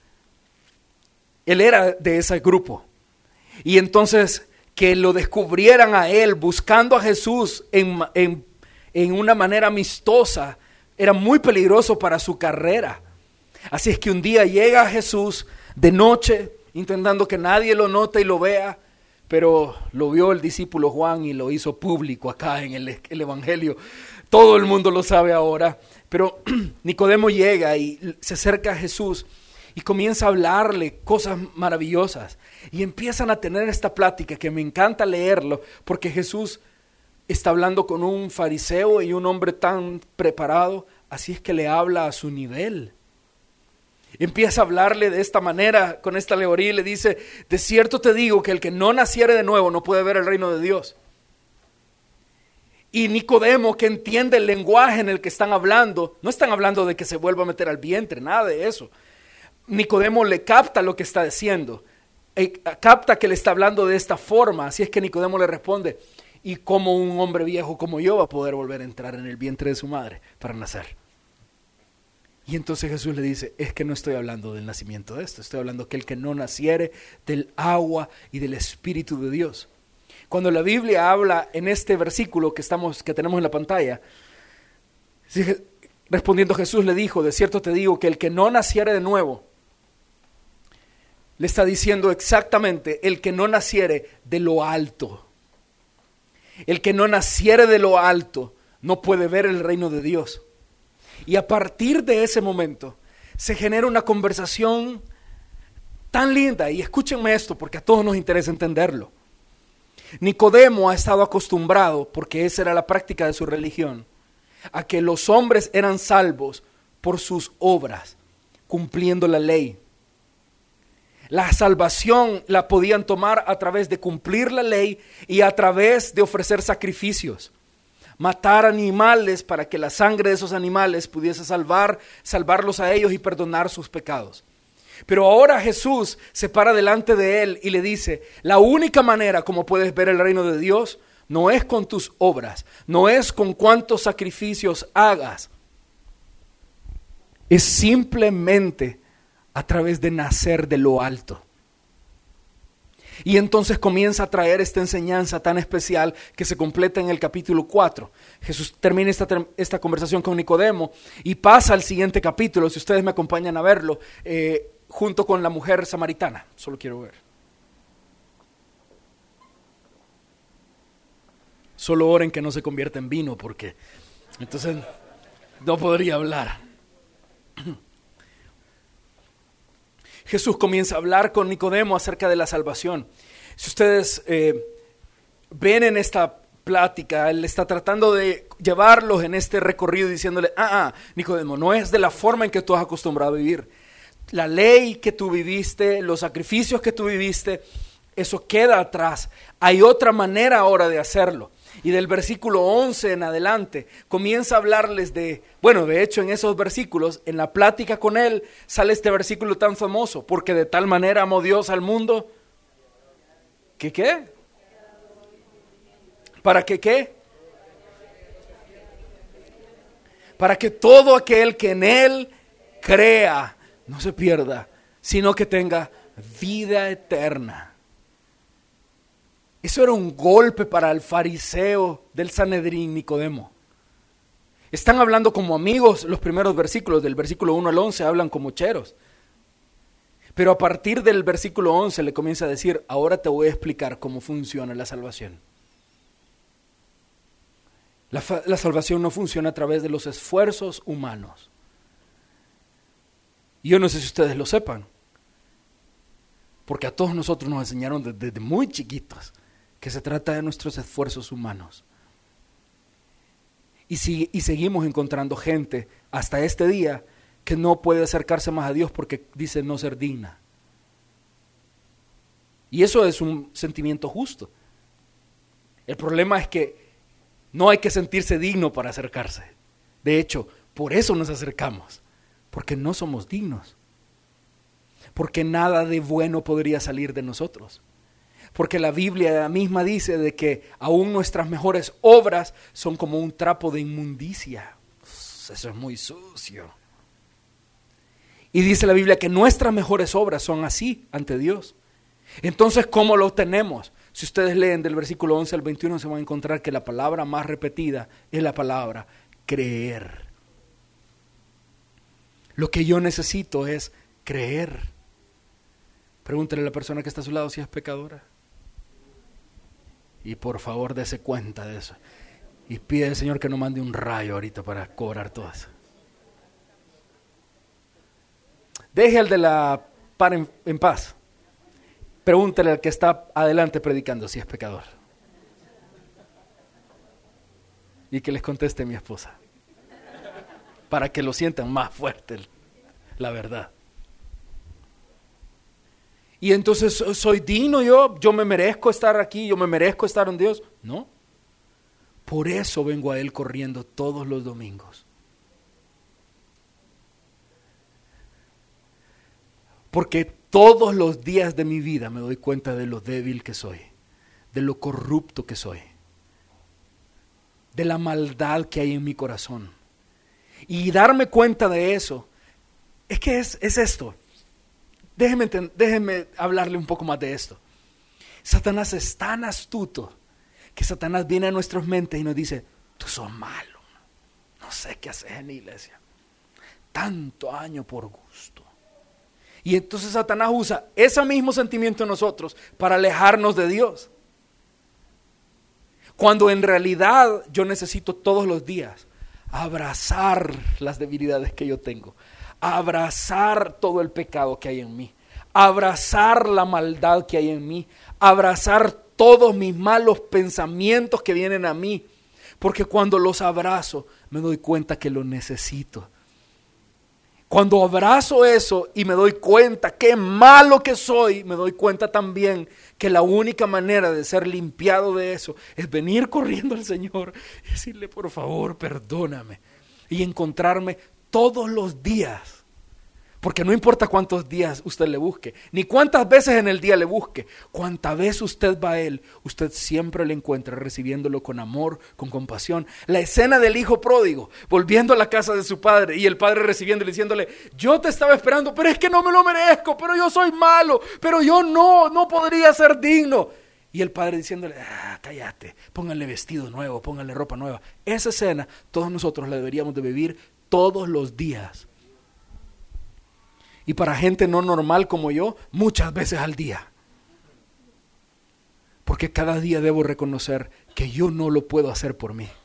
Él era de ese grupo. Y entonces que lo descubrieran a él buscando a Jesús en, en, en una manera amistosa era muy peligroso para su carrera. Así es que un día llega a Jesús de noche, intentando que nadie lo note y lo vea, pero lo vio el discípulo Juan y lo hizo público acá en el, el Evangelio. Todo el mundo lo sabe ahora, pero Nicodemo llega y se acerca a Jesús y comienza a hablarle cosas maravillosas. Y empiezan a tener esta plática que me encanta leerlo, porque Jesús está hablando con un fariseo y un hombre tan preparado, así es que le habla a su nivel. Empieza a hablarle de esta manera, con esta alegoría, y le dice: de cierto te digo que el que no naciere de nuevo no puede ver el reino de Dios. Y Nicodemo, que entiende el lenguaje en el que están hablando, no están hablando de que se vuelva a meter al vientre, nada de eso. Nicodemo le capta lo que está diciendo, e capta que le está hablando de esta forma, así es que Nicodemo le responde: ¿y cómo un hombre viejo como yo va a poder volver a entrar en el vientre de su madre para nacer? Y entonces Jesús le dice: es que no estoy hablando del nacimiento de esto, estoy hablando que el que no naciere del agua y del Espíritu de Dios. Cuando la Biblia habla en este versículo que, estamos, que tenemos en la pantalla, respondiendo Jesús le dijo: de cierto te digo que el que no naciere de nuevo, le está diciendo exactamente el que no naciere de lo alto. El que no naciere de lo alto no puede ver el reino de Dios. Y a partir de ese momento se genera una conversación tan linda, y escúchenme esto porque a todos nos interesa entenderlo. Nicodemo ha estado acostumbrado, porque esa era la práctica de su religión, a que los hombres eran salvos por sus obras, cumpliendo la ley. La salvación la podían tomar a través de cumplir la ley y a través de ofrecer sacrificios. Matar animales para que la sangre de esos animales pudiese salvar, salvarlos a ellos y perdonar sus pecados. Pero ahora Jesús se para delante de él y le dice: la única manera como puedes ver el reino de Dios no es con tus obras, no es con cuántos sacrificios hagas, es simplemente a través de nacer de lo alto. Y entonces comienza a traer esta enseñanza tan especial que se completa en el capítulo cuatro. Jesús termina esta, esta conversación con Nicodemo y pasa al siguiente capítulo, si ustedes me acompañan a verlo, eh, junto con la mujer samaritana. Solo quiero ver. Solo oren que no se convierta en vino, porque entonces no podría hablar. Jesús comienza a hablar con Nicodemo acerca de la salvación. Si ustedes eh, ven en esta plática, él está tratando de llevarlos en este recorrido diciéndole: ah, ah, Nicodemo, no es de la forma en que tú has acostumbrado a vivir. La ley que tú viviste, los sacrificios que tú viviste, eso queda atrás. Hay otra manera ahora de hacerlo. Y del versículo once en adelante comienza a hablarles de, bueno, de hecho en esos versículos, en la plática con él, sale este versículo tan famoso: porque de tal manera amó Dios al mundo, ¿que qué? ¿Para que qué? Para que todo aquel que en él crea no se pierda, sino que tenga vida eterna. Eso era un golpe para el fariseo del Sanedrín, Nicodemo. Están hablando como amigos los primeros versículos, del versículo uno al once hablan como cheros. Pero a partir del versículo once le comienza a decir: ahora te voy a explicar cómo funciona la salvación. La, fa- la salvación no funciona a través de los esfuerzos humanos. Y yo no sé si ustedes lo sepan, porque a todos nosotros nos enseñaron desde, desde muy chiquitos que se trata de nuestros esfuerzos humanos. Y, si, y seguimos encontrando gente hasta este día que no puede acercarse más a Dios porque dice no ser digna. Y eso es un sentimiento justo. El problema es que no hay que sentirse digno para acercarse. De hecho, por eso nos acercamos, porque no somos dignos. Porque nada de bueno podría salir de nosotros. Porque la Biblia misma dice de que aún nuestras mejores obras son como un trapo de inmundicia. Eso es muy sucio. Y dice la Biblia que nuestras mejores obras son así ante Dios. Entonces, ¿cómo lo obtenemos? Si ustedes leen del versículo once al veintiuno, se van a encontrar que la palabra más repetida es la palabra creer. Lo que yo necesito es creer. Pregúntele a la persona que está a su lado si es pecadora. Y por favor, dése cuenta de eso. Y pide al Señor que no mande un rayo ahorita para cobrar todo eso. Deje al de la par en, en paz. Pregúntele al que está adelante predicando si es pecador. Y que les conteste mi esposa. Para que lo sientan más fuerte la verdad. Y entonces, ¿soy digno yo? ¿Yo me merezco estar aquí? ¿Yo me merezco estar en Dios? No. Por eso vengo a Él corriendo todos los domingos. Porque todos los días de mi vida me doy cuenta de lo débil que soy, de lo corrupto que soy, de la maldad que hay en mi corazón. Y darme cuenta de eso, es que es, es esto. Déjenme, déjenme hablarle un poco más de esto. Satanás es tan astuto que Satanás viene a nuestras mentes y nos dice, tú sos malo, no sé qué haces en la iglesia, tanto año por gusto. Y entonces Satanás usa ese mismo sentimiento en nosotros para alejarnos de Dios. Cuando en realidad yo necesito todos los días abrazar las debilidades que yo tengo, abrazar todo el pecado que hay en mí, abrazar la maldad que hay en mí, abrazar todos mis malos pensamientos que vienen a mí, porque cuando los abrazo me doy cuenta que lo necesito. Cuando abrazo eso y me doy cuenta qué malo que soy, me doy cuenta también que la única manera de ser limpiado de eso es venir corriendo al Señor y decirle, por favor, perdóname, y encontrarme todos los días. Porque no importa cuántos días usted le busque, ni cuántas veces en el día le busque, cuántas veces usted va a Él, usted siempre le encuentra recibiéndolo con amor, con compasión. La escena del hijo pródigo, volviendo a la casa de su padre y el padre recibiéndole, diciéndole, yo te estaba esperando, pero es que no me lo merezco, pero yo soy malo, pero yo no, no podría ser digno. Y el padre diciéndole, ah, cállate, pónganle vestido nuevo, pónganle ropa nueva. Esa escena todos nosotros la deberíamos de vivir todos los días. Y para gente no normal como yo, muchas veces al día. Porque cada día debo reconocer que yo no lo puedo hacer por mí.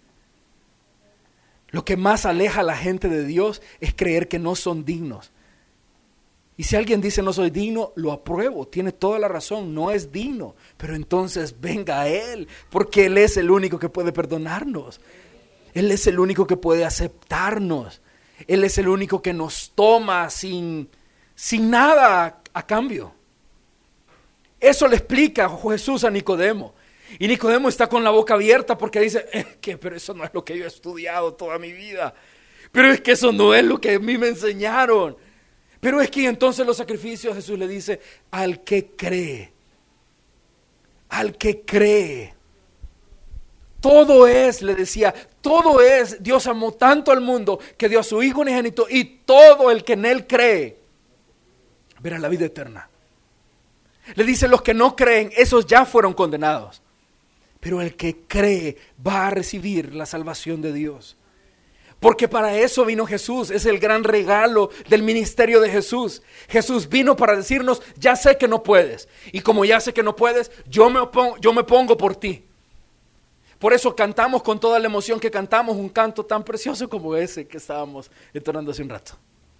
Lo que más aleja a la gente de Dios es creer que no son dignos. Y si alguien dice no soy digno, lo apruebo, tiene toda la razón, no es digno. Pero entonces venga a Él, porque Él es el único que puede perdonarnos. Él es el único que puede aceptarnos. Él es el único que nos toma sin, sin nada a, a cambio. Eso le explica Jesús a Nicodemo. Y Nicodemo está con la boca abierta porque dice, es que, pero eso no es lo que yo he estudiado toda mi vida. Pero es que eso no es lo que a mí me enseñaron. Pero es que entonces los sacrificios, Jesús le dice, al que cree, al que cree. Todo es, le decía, todo es, Dios amó tanto al mundo que dio a su Hijo unigénito y todo el que en Él cree verá la vida eterna. Le dice, los que no creen, esos ya fueron condenados. Pero el que cree va a recibir la salvación de Dios. Porque para eso vino Jesús, es el gran regalo del ministerio de Jesús. Jesús vino para decirnos, ya sé que no puedes. Y como ya sé que no puedes, yo me pongo, yo me pongo por ti. Por eso cantamos con toda la emoción que cantamos un canto tan precioso como ese que estábamos entonando hace un rato.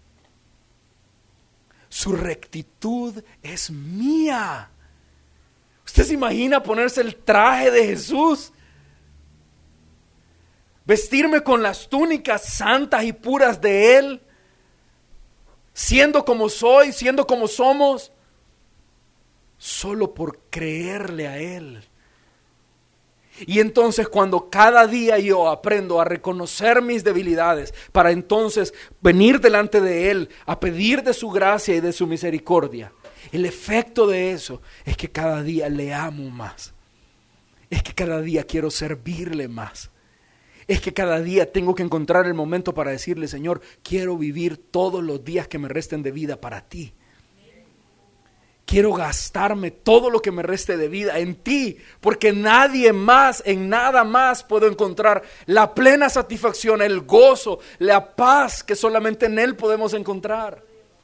Su rectitud es mía. ¿Usted se imagina ponerse el traje de Jesús? Vestirme con las túnicas santas y puras de Él, siendo como soy, siendo como somos. solo por creerle a Él. Y entonces cuando cada día yo aprendo a reconocer mis debilidades, para entonces venir delante de Él a pedir de su gracia y de su misericordia, el efecto de eso es que cada día le amo más. Es que cada día quiero servirle más. Es que cada día tengo que encontrar el momento para decirle, Señor, quiero vivir todos los días que me resten de vida para ti. Quiero gastarme todo lo que me reste de vida en ti, porque nadie más, en nada más puedo encontrar la plena satisfacción, el gozo, la paz que solamente en Él podemos encontrar.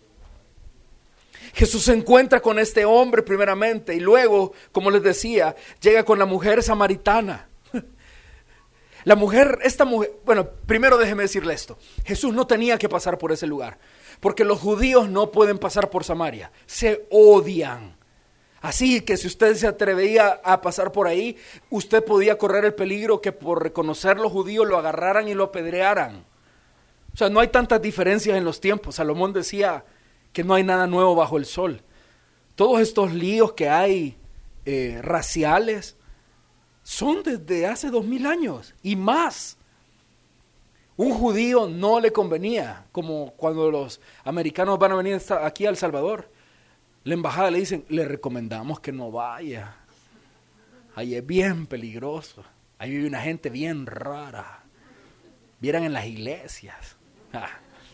Jesús se encuentra con este hombre primeramente y luego, como les decía, llega con la mujer samaritana. La mujer, esta mujer, bueno, primero déjeme decirle esto. Jesús no tenía que pasar por ese lugar, porque los judíos no pueden pasar por Samaria, se odian. Así que si usted se atrevía a pasar por ahí, usted podía correr el peligro que por reconocer los judíos lo agarraran y lo apedrearan. O sea, no hay tantas diferencias en los tiempos. Salomón decía que no hay nada nuevo bajo el sol. Todos estos líos que hay eh, raciales son desde hace dos mil años y más. Un judío no le convenía, como cuando los americanos van a venir aquí a El Salvador. La embajada le dicen, le recomendamos que no vaya. Ahí es bien peligroso. Ahí hay una gente bien rara. Vieran en las iglesias. Ah.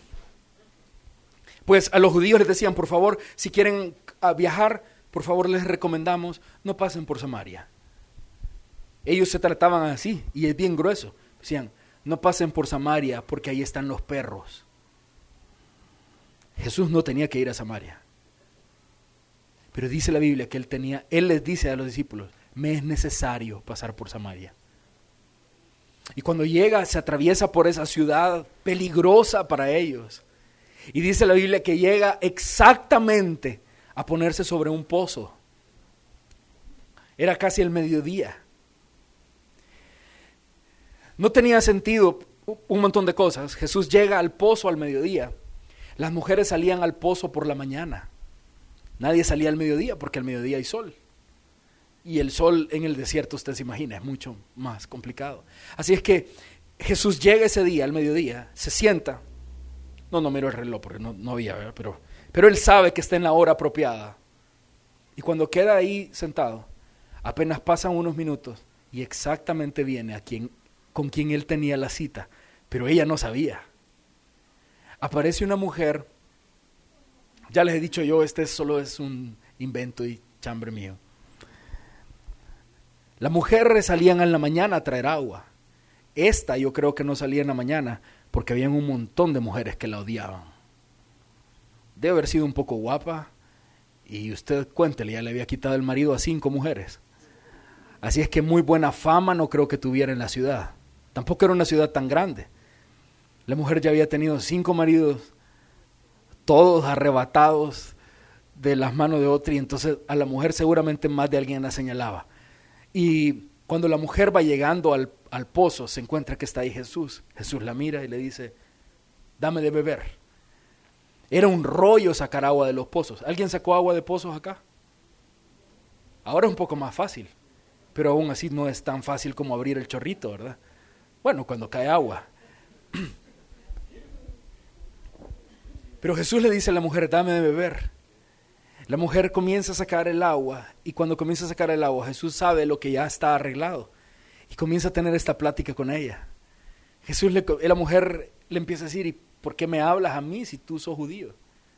Pues a los judíos les decían, por favor, si quieren viajar, por favor les recomendamos, no pasen por Samaria. Ellos se trataban así, y es bien grueso. Decían, no pasen por Samaria porque ahí están los perros. Jesús no tenía que ir a Samaria. Pero dice la Biblia que él tenía, él les dice a los discípulos, me es necesario pasar por Samaria. Y cuando llega, se atraviesa por esa ciudad peligrosa para ellos. Y dice la Biblia que llega exactamente a ponerse sobre un pozo. Era casi el mediodía. No tenía sentido un montón de cosas. Jesús llega al pozo al mediodía. Las mujeres salían al pozo por la mañana. Nadie salía al mediodía porque al mediodía hay sol. Y el sol en el desierto, usted se imagina, es mucho más complicado. Así es que Jesús llega ese día al mediodía, se sienta. No, no miro el reloj porque no, no había, ¿verdad? Pero, pero él sabe que está en la hora apropiada. Y cuando queda ahí sentado, apenas pasan unos minutos y exactamente viene a quien con quien él tenía la cita, pero ella no sabía. Aparece una mujer, ya les he dicho yo, este solo es un invento y chambre mío. Las mujeres salían en la mañana a traer agua. Esta yo creo que no salía en la mañana porque habían un montón de mujeres que la odiaban. Debe haber sido un poco guapa y usted cuéntele, ya le había quitado el marido a cinco mujeres. Así es que muy buena fama no creo que tuviera en la ciudad. Tampoco era una ciudad tan grande. La mujer ya había tenido cinco maridos, todos arrebatados de las manos de otra, y entonces a la mujer seguramente más de alguien la señalaba. Y cuando la mujer va llegando al, al pozo, se encuentra que está ahí Jesús. Jesús la mira y le dice, dame de beber. Era un rollo sacar agua de los pozos. ¿Alguien sacó agua de pozos acá? Ahora es un poco más fácil, pero aún así no es tan fácil como abrir el chorrito, ¿verdad? Bueno, cuando cae agua. Pero Jesús le dice a la mujer, dame de beber. La mujer comienza a sacar el agua, y cuando comienza a sacar el agua, Jesús sabe lo que ya está arreglado, y comienza a tener esta plática con ella. Jesús, le, la mujer le empieza a decir, ¿y por qué me hablas a mí si tú sos judío?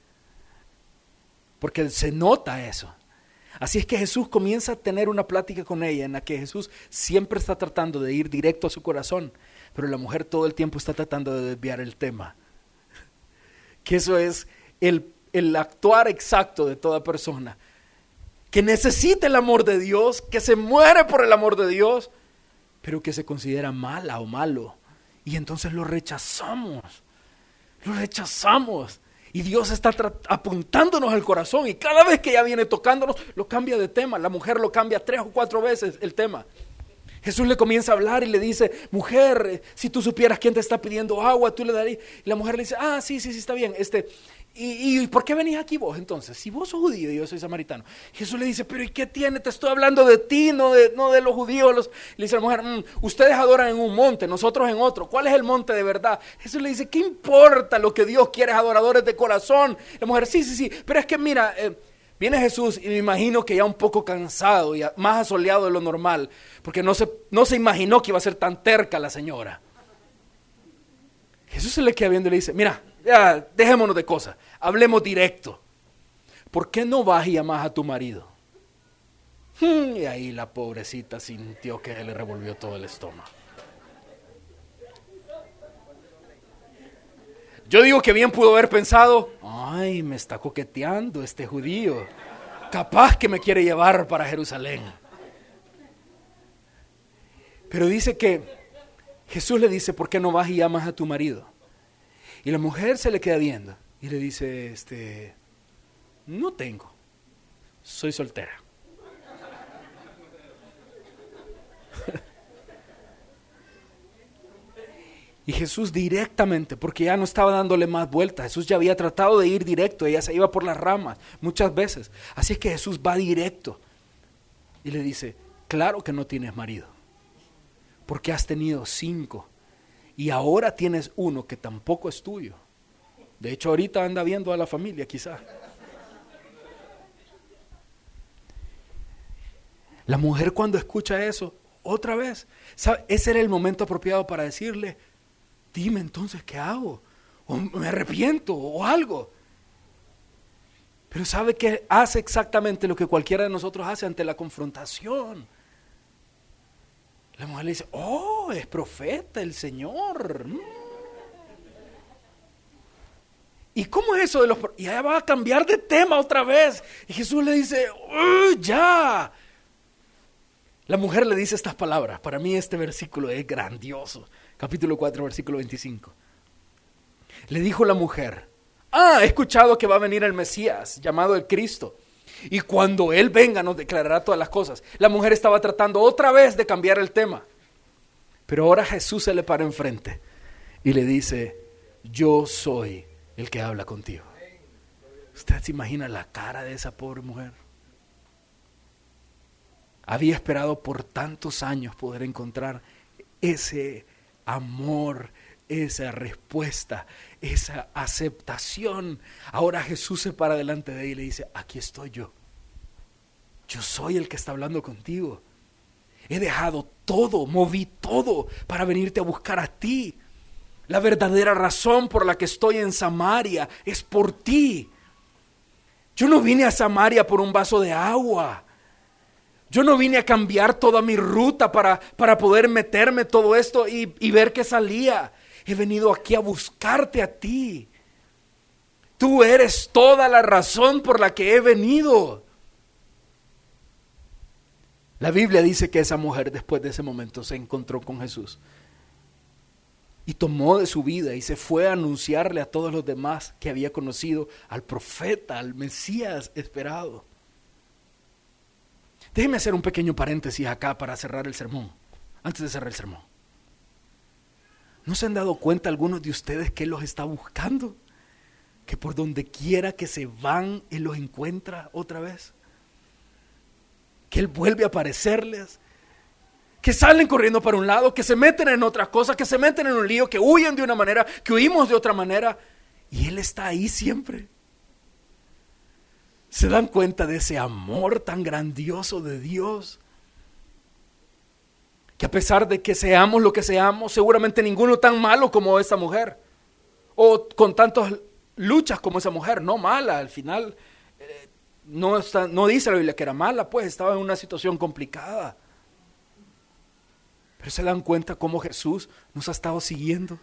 Porque se nota eso. Así es que Jesús comienza a tener una plática con ella en la que Jesús siempre está tratando de ir directo a su corazón, pero la mujer todo el tiempo está tratando de desviar el tema. Que eso es el, el actuar exacto de toda persona que necesita el amor de Dios, que se muere por el amor de Dios, pero que se considera mala o malo. Y entonces lo rechazamos, lo rechazamos. Y Dios está tra- apuntándonos al corazón, y cada vez que ella viene tocándonos, lo cambia de tema. La mujer lo cambia tres o cuatro veces el tema. Jesús le comienza a hablar y le dice, mujer, si tú supieras quién te está pidiendo agua, tú le darías. Y la mujer le dice, ah, sí, sí, sí, está bien. Este, ¿y, y por qué venís aquí vos entonces? Si vos sos judío y yo soy samaritano. Jesús le dice, pero ¿y qué tiene? Te estoy hablando de ti, no de, no de los judíos. Los... Le dice a la mujer, mmm, ustedes adoran en un monte, nosotros en otro. ¿Cuál es el monte de verdad? Jesús le dice, ¿qué importa lo que Dios quiere? Es adoradores de corazón. La mujer, sí, sí, sí, pero es que mira... Eh, Viene Jesús y me imagino que ya un poco cansado y más asoleado de lo normal, porque no se, no se imaginó que iba a ser tan terca la señora. Jesús se le queda viendo y le dice, mira, ya dejémonos de cosas, hablemos directo. ¿Por qué no vas y llamas a tu marido? Hmm, y ahí la pobrecita sintió que le revolvió todo el estómago. Yo digo que bien pudo haber pensado, ay, me está coqueteando este judío, capaz que me quiere llevar para Jerusalén. Pero dice que Jesús le dice, ¿por qué no vas y llamas a tu marido? Y la mujer se le queda viendo y le dice, este, no tengo, soy soltera. Y Jesús directamente, porque ya no estaba dándole más vueltas, Jesús ya había tratado de ir directo, ella se iba por las ramas muchas veces. Así es que Jesús va directo y le dice, claro que no tienes marido, porque has tenido cinco y ahora tienes uno que tampoco es tuyo. De hecho ahorita anda viendo a la familia quizá. La mujer cuando escucha eso, otra vez, ¿sabe? Ese era el momento apropiado para decirle, dime entonces qué hago, o me arrepiento o algo. Pero sabe que hace exactamente lo que cualquiera de nosotros hace ante la confrontación. La mujer le dice, oh, es profeta el Señor. Mm. ¿Y cómo es eso de los? Y ella va a cambiar de tema otra vez. Y Jesús le dice, oh, ya. La mujer le dice estas palabras. Para mí este versículo es grandioso. Capítulo cuatro, versículo veinticinco. Le dijo la mujer, ah, he escuchado que va a venir el Mesías, llamado el Cristo, y cuando Él venga nos declarará todas las cosas. La mujer estaba tratando otra vez de cambiar el tema, pero ahora Jesús se le para enfrente y le dice, yo soy el que habla contigo. ¿Usted se imagina la cara de esa pobre mujer? Había esperado por tantos años poder encontrar ese amor, esa respuesta, esa aceptación. Ahora Jesús se para delante de ella y le dice, aquí estoy yo. Yo soy el que está hablando contigo. He dejado todo, moví todo para venirte a buscar a ti. La verdadera razón por la que estoy en Samaria es por ti. Yo no vine a Samaria por un vaso de agua. Yo no vine a cambiar toda mi ruta para, para poder meterme todo esto y, y ver qué salía. He venido aquí a buscarte a ti. Tú eres toda la razón por la que he venido. La Biblia dice que esa mujer después de ese momento se encontró con Jesús. Y tomó de su vida y se fue a anunciarle a todos los demás que había conocido al profeta, al Mesías esperado. Déjenme hacer un pequeño paréntesis acá para cerrar el sermón, antes de cerrar el sermón. ¿No se han dado cuenta algunos de ustedes que Él los está buscando? Que por donde quiera que se van, Él los encuentra otra vez. Que Él vuelve a aparecerles. Que salen corriendo para un lado, que se meten en otras cosas, que se meten en un lío, que huyen de una manera, que huimos de otra manera. Y Él está ahí siempre. ¿Se dan cuenta de ese amor tan grandioso de Dios? Que a pesar de que seamos lo que seamos, seguramente ninguno tan malo como esa mujer, o con tantas luchas como esa mujer, no mala, al final eh, no, está, no dice la Biblia que era mala, pues estaba en una situación complicada. Pero se dan cuenta cómo Jesús nos ha estado siguiendo.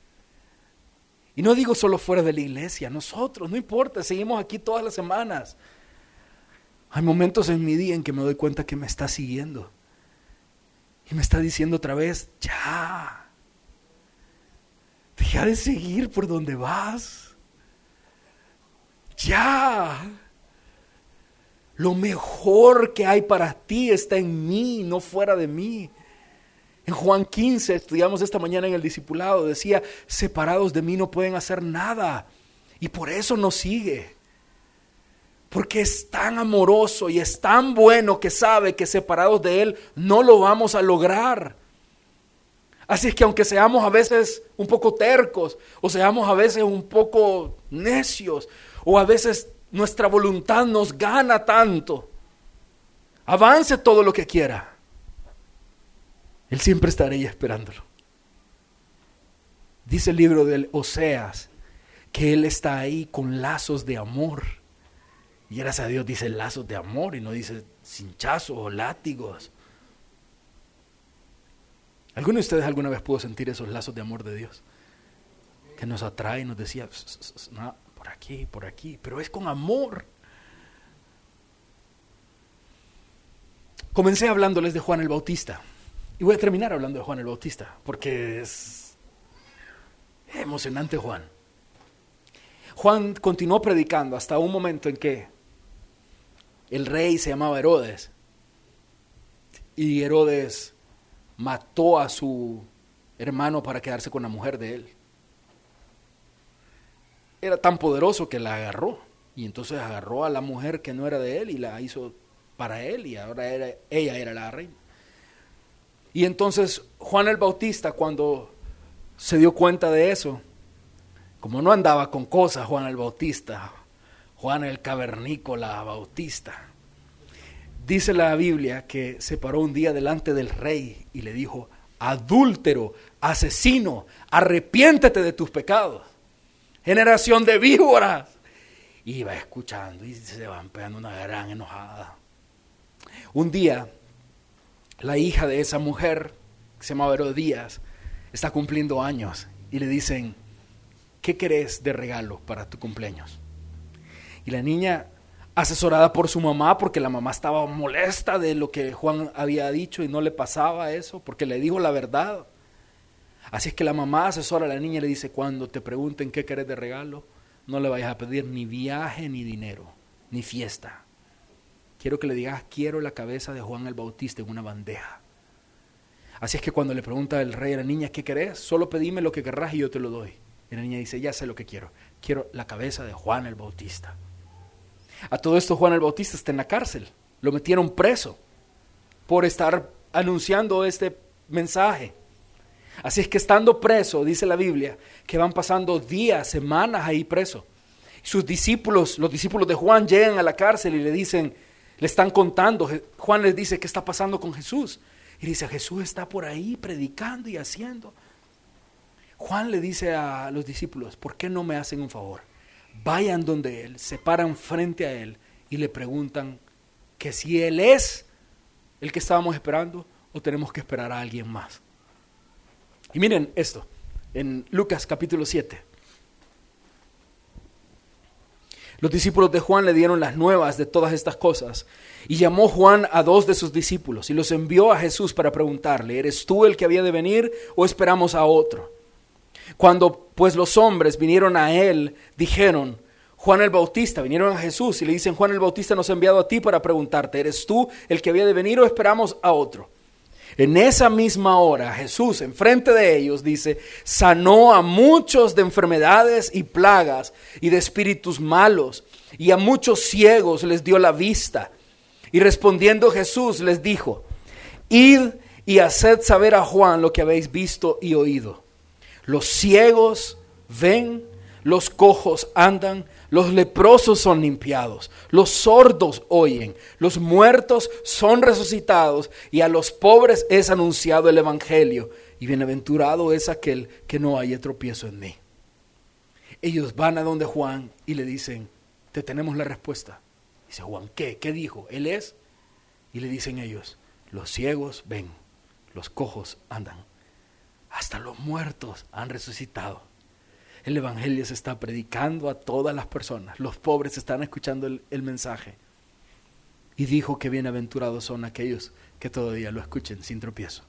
Y no digo solo fuera de la iglesia, nosotros, no importa, seguimos aquí todas las semanas. Hay momentos en mi día en que me doy cuenta que me está siguiendo. Y me está diciendo otra vez, ya, deja de seguir por donde vas. Ya, lo mejor que hay para ti está en mí, no fuera de mí. En Juan quince, estudiamos esta mañana en el discipulado, decía, separados de mí no pueden hacer nada. Y por eso nos sigue. Porque es tan amoroso y es tan bueno que sabe que separados de Él no lo vamos a lograr. Así es que aunque seamos a veces un poco tercos, o seamos a veces un poco necios, o a veces nuestra voluntad nos gana tanto, avance todo lo que quiera, Él siempre estará ahí esperándolo. Dice el libro de Oseas que Él está ahí con lazos de amor. Y gracias a Dios dice lazos de amor y no dice cinchazos o látigos. ¿Alguno de ustedes alguna vez pudo sentir esos lazos de amor de Dios? Que nos atrae y nos decía, no, por aquí, por aquí, pero es con amor. Comencé hablándoles de Juan el Bautista. Y voy a terminar hablando de Juan el Bautista, porque es emocionante Juan. Juan continuó predicando hasta un momento en que el rey se llamaba Herodes. Y Herodes mató a su hermano para quedarse con la mujer de él. Era tan poderoso que la agarró. Y entonces agarró a la mujer que no era de él y la hizo para él. Y ahora era, ella era la reina. Y entonces Juan el Bautista, cuando se dio cuenta de eso, como no andaba con cosas Juan el Bautista, Juan el cavernícola Bautista, dice la Biblia que se paró un día delante del rey y le dijo, adúltero, asesino, arrepiéntete de tus pecados, generación de víboras. Y iba escuchando y se van pegando una gran enojada. Un día, la hija de esa mujer, que se llamaba Herodías, está cumpliendo años y le dicen, ¿qué querés de regalo para tu cumpleaños? Y la niña, asesorada por su mamá, porque la mamá estaba molesta de lo que Juan había dicho y no le pasaba eso, porque le dijo la verdad. Así es que la mamá asesora a la niña y le dice, cuando te pregunten qué querés de regalo, no le vayas a pedir ni viaje, ni dinero, ni fiesta. Quiero que le digas, quiero la cabeza de Juan el Bautista en una bandeja. Así es que cuando le pregunta el rey a la niña, ¿qué querés? Solo pedime lo que querrás y yo te lo doy. Y la niña dice, ya sé lo que quiero. Quiero la cabeza de Juan el Bautista. A todo esto Juan el Bautista está en la cárcel. Lo metieron preso por estar anunciando este mensaje. Así es que estando preso, dice la Biblia, que van pasando días, semanas ahí preso. Sus discípulos, los discípulos de Juan llegan a la cárcel y le dicen, le están contando. Juan les dice, ¿qué está pasando con Jesús? Y dice, Jesús está por ahí predicando y haciendo. Juan le dice a los discípulos, ¿por qué no me hacen un favor? Vayan donde él, se paran frente a él y le preguntan que si él es el que estábamos esperando o tenemos que esperar a alguien más. Y miren esto, en Lucas capítulo siete. Los discípulos de Juan le dieron las nuevas de todas estas cosas y llamó Juan a dos de sus discípulos y los envió a Jesús para preguntarle, ¿eres tú el que había de venir o esperamos a otro? Cuando pues los hombres vinieron a él, dijeron, Juan el Bautista, vinieron a Jesús y le dicen, Juan el Bautista nos ha enviado a ti para preguntarte, ¿eres tú el que había de venir o esperamos a otro? En esa misma hora Jesús, enfrente de ellos, dice, sanó a muchos de enfermedades y plagas y de espíritus malos, y a muchos ciegos les dio la vista. Y respondiendo Jesús les dijo, id y haced saber a Juan lo que habéis visto y oído. Los ciegos ven, los cojos andan, los leprosos son limpiados, los sordos oyen, los muertos son resucitados y a los pobres es anunciado el evangelio. Y bienaventurado es aquel que no haya tropiezo en mí. Ellos van a donde Juan y le dicen, te tenemos la respuesta. Dice Juan, ¿qué? ¿Qué dijo? ¿Él es? Y le dicen ellos, los ciegos ven, los cojos andan. Hasta los muertos han resucitado. El evangelio se está predicando a todas las personas. Los pobres están escuchando el, el mensaje. Y dijo que bienaventurados son aquellos que todavía lo escuchen sin tropiezo.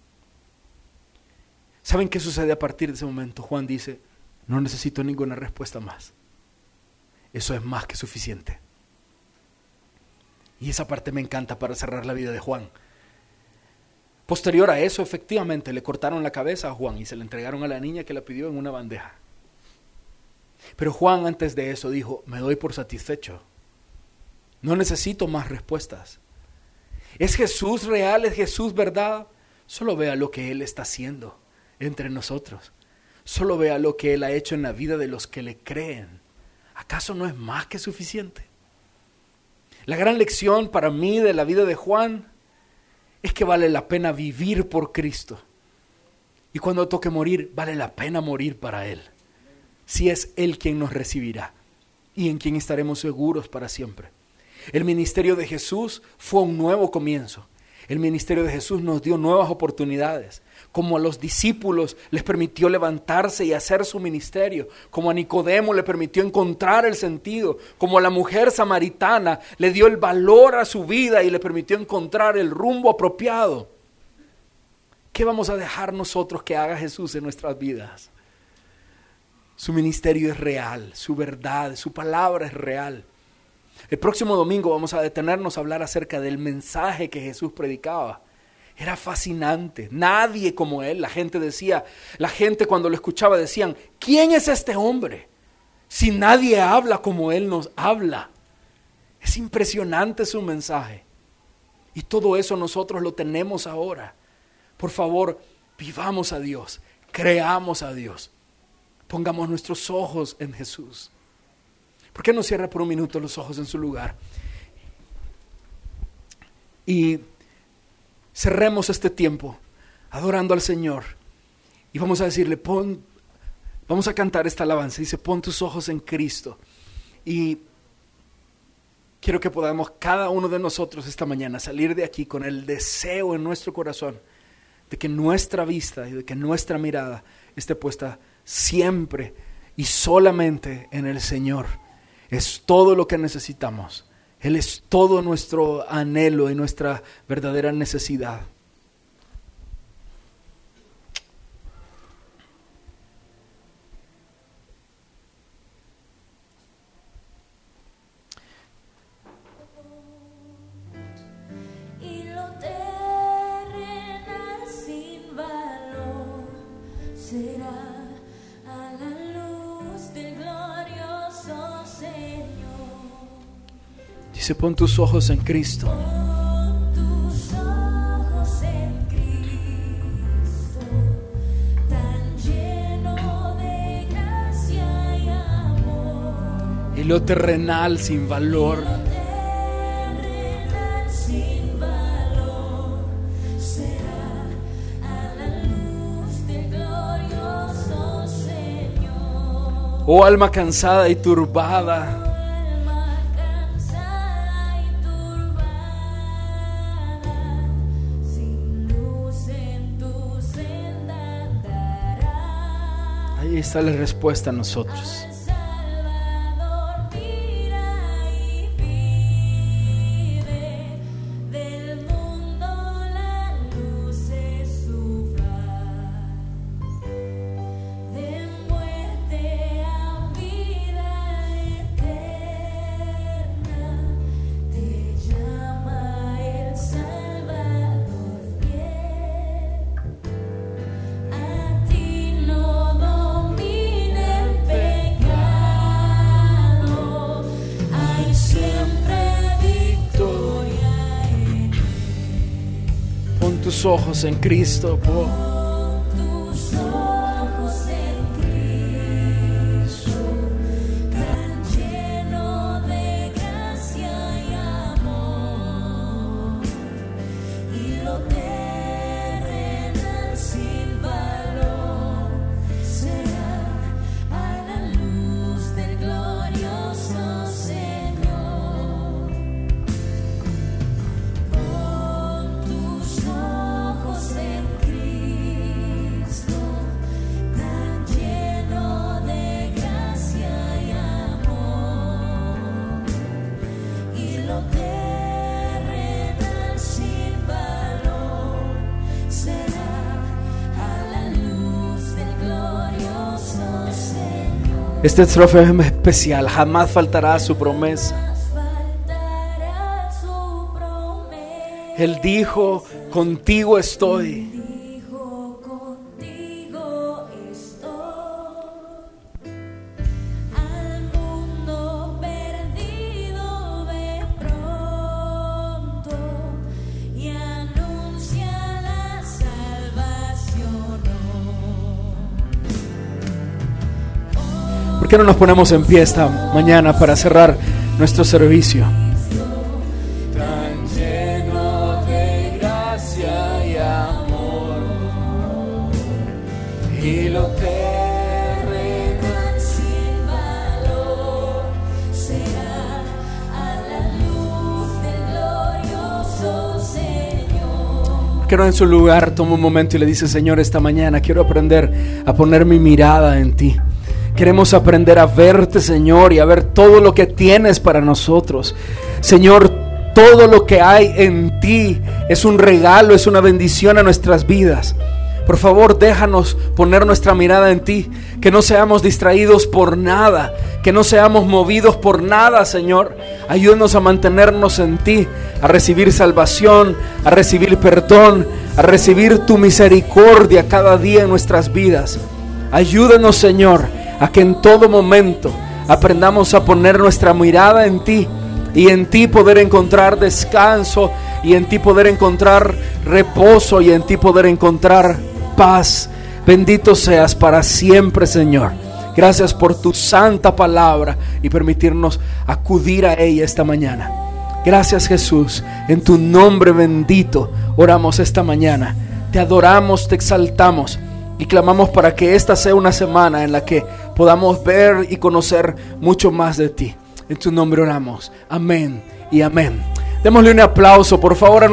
¿Saben qué sucede a partir de ese momento? Juan dice, no necesito ninguna respuesta más. Eso es más que suficiente. Y esa parte me encanta para cerrar la vida de Juan. Posterior a eso, efectivamente, le cortaron la cabeza a Juan y se la entregaron a la niña que la pidió en una bandeja. Pero Juan antes de eso dijo, me doy por satisfecho. No necesito más respuestas. ¿Es Jesús real? ¿Es Jesús verdad? Solo vea lo que Él está haciendo entre nosotros. Solo vea lo que Él ha hecho en la vida de los que le creen. ¿Acaso no es más que suficiente? La gran lección para mí de la vida de Juan es que vale la pena vivir por Cristo. Y cuando toque morir, vale la pena morir para Él. Si es Él quien nos recibirá y en quien estaremos seguros para siempre. El ministerio de Jesús fue un nuevo comienzo. El ministerio de Jesús nos dio nuevas oportunidades. Como a los discípulos les permitió levantarse y hacer su ministerio. Como a Nicodemo le permitió encontrar el sentido. Como a la mujer samaritana le dio el valor a su vida y le permitió encontrar el rumbo apropiado. ¿Qué vamos a dejar nosotros que haga Jesús en nuestras vidas? Su ministerio es real, su verdad, su palabra es real. El próximo domingo vamos a detenernos a hablar acerca del mensaje que Jesús predicaba. Era fascinante, nadie como Él. La gente decía, la gente cuando lo escuchaba decían, ¿quién es este hombre? Si nadie habla como Él nos habla. Es impresionante su mensaje. Y todo eso nosotros lo tenemos ahora. Por favor, vivamos a Dios, creamos a Dios. Pongamos nuestros ojos en Jesús. ¿Por qué no cierra por un minuto los ojos en su lugar? Y cerremos este tiempo adorando al Señor. Y vamos a decirle, pon, vamos a cantar esta alabanza. Dice, pon tus ojos en Cristo. Y quiero que podamos cada uno de nosotros esta mañana salir de aquí con el deseo en nuestro corazón de que nuestra vista y de que nuestra mirada esté puesta siempre y solamente en el Señor. Es todo lo que necesitamos. Él es todo nuestro anhelo y nuestra verdadera necesidad. Y lo terrenal sin valor será a la luz del glorioso Señor. Dice, pon tus ojos en Cristo. Pon tus ojos en Cristo, tan lleno de gracia y amor. Y lo terrenal sin valor Lo terrenal sin valor será a la luz del glorioso Señor. oh alma cansada y turbada, Alma cansada y turbada, sin luz en tu senda andará. ahí está la respuesta a nosotros. Al Salvador mira y vive, del mundo la luz es su faz, de muerte a vida eterna, te llama el Salvador fiel. A ti no domina el pecado, hay siempre victoria en él. Pon tus ojos en Cristo. Pon. Pon tus ojos en Cristo, tan lleno de gracia y amor. Y lo terrenal sin valor será a la luz del glorioso Señor. Pon tus ojos en Cristo, tan lleno de gracia y amor. Y lo terrenal sin valor será a la luz del glorioso Señor. Este trofeo es especial, jamás faltará su promesa. Jamás faltará su promesa. Él dijo, Contigo estoy. Dijo, contigo estoy. Al mundo perdido ve pronto y anuncia la salvación. ¿Por qué no nos ponemos en pie esta mañana para cerrar nuestro servicio? Tan lleno de gracia y amor, y lo terreno Sin valor será a la luz del glorioso Señor. ¿Por qué no en su lugar toma un momento y le dice: Señor, esta mañana quiero aprender a poner mi mirada en ti? Queremos aprender a verte, Señor, y a ver todo lo que tienes para nosotros. Señor, todo lo que hay en ti es un regalo, es una bendición a nuestras vidas. Por favor, déjanos poner nuestra mirada en ti, que no seamos distraídos por nada, que no seamos movidos por nada, Señor. Ayúdanos a mantenernos en ti, a recibir salvación, a recibir perdón, a recibir tu misericordia cada día en nuestras vidas. Ayúdanos, Señor, a que en todo momento aprendamos a poner nuestra mirada en ti, y en ti poder encontrar descanso, y en ti poder encontrar reposo, y en ti poder encontrar paz. Bendito seas para siempre, Señor. Gracias por tu santa palabra y permitirnos acudir a ella esta mañana. Gracias, Jesús. En tu nombre bendito oramos esta mañana. Te adoramos, te exaltamos y clamamos para que esta sea una semana en la que podamos ver y conocer mucho más de ti. En tu nombre oramos. Amén y amén. Démosle un aplauso, por favor, a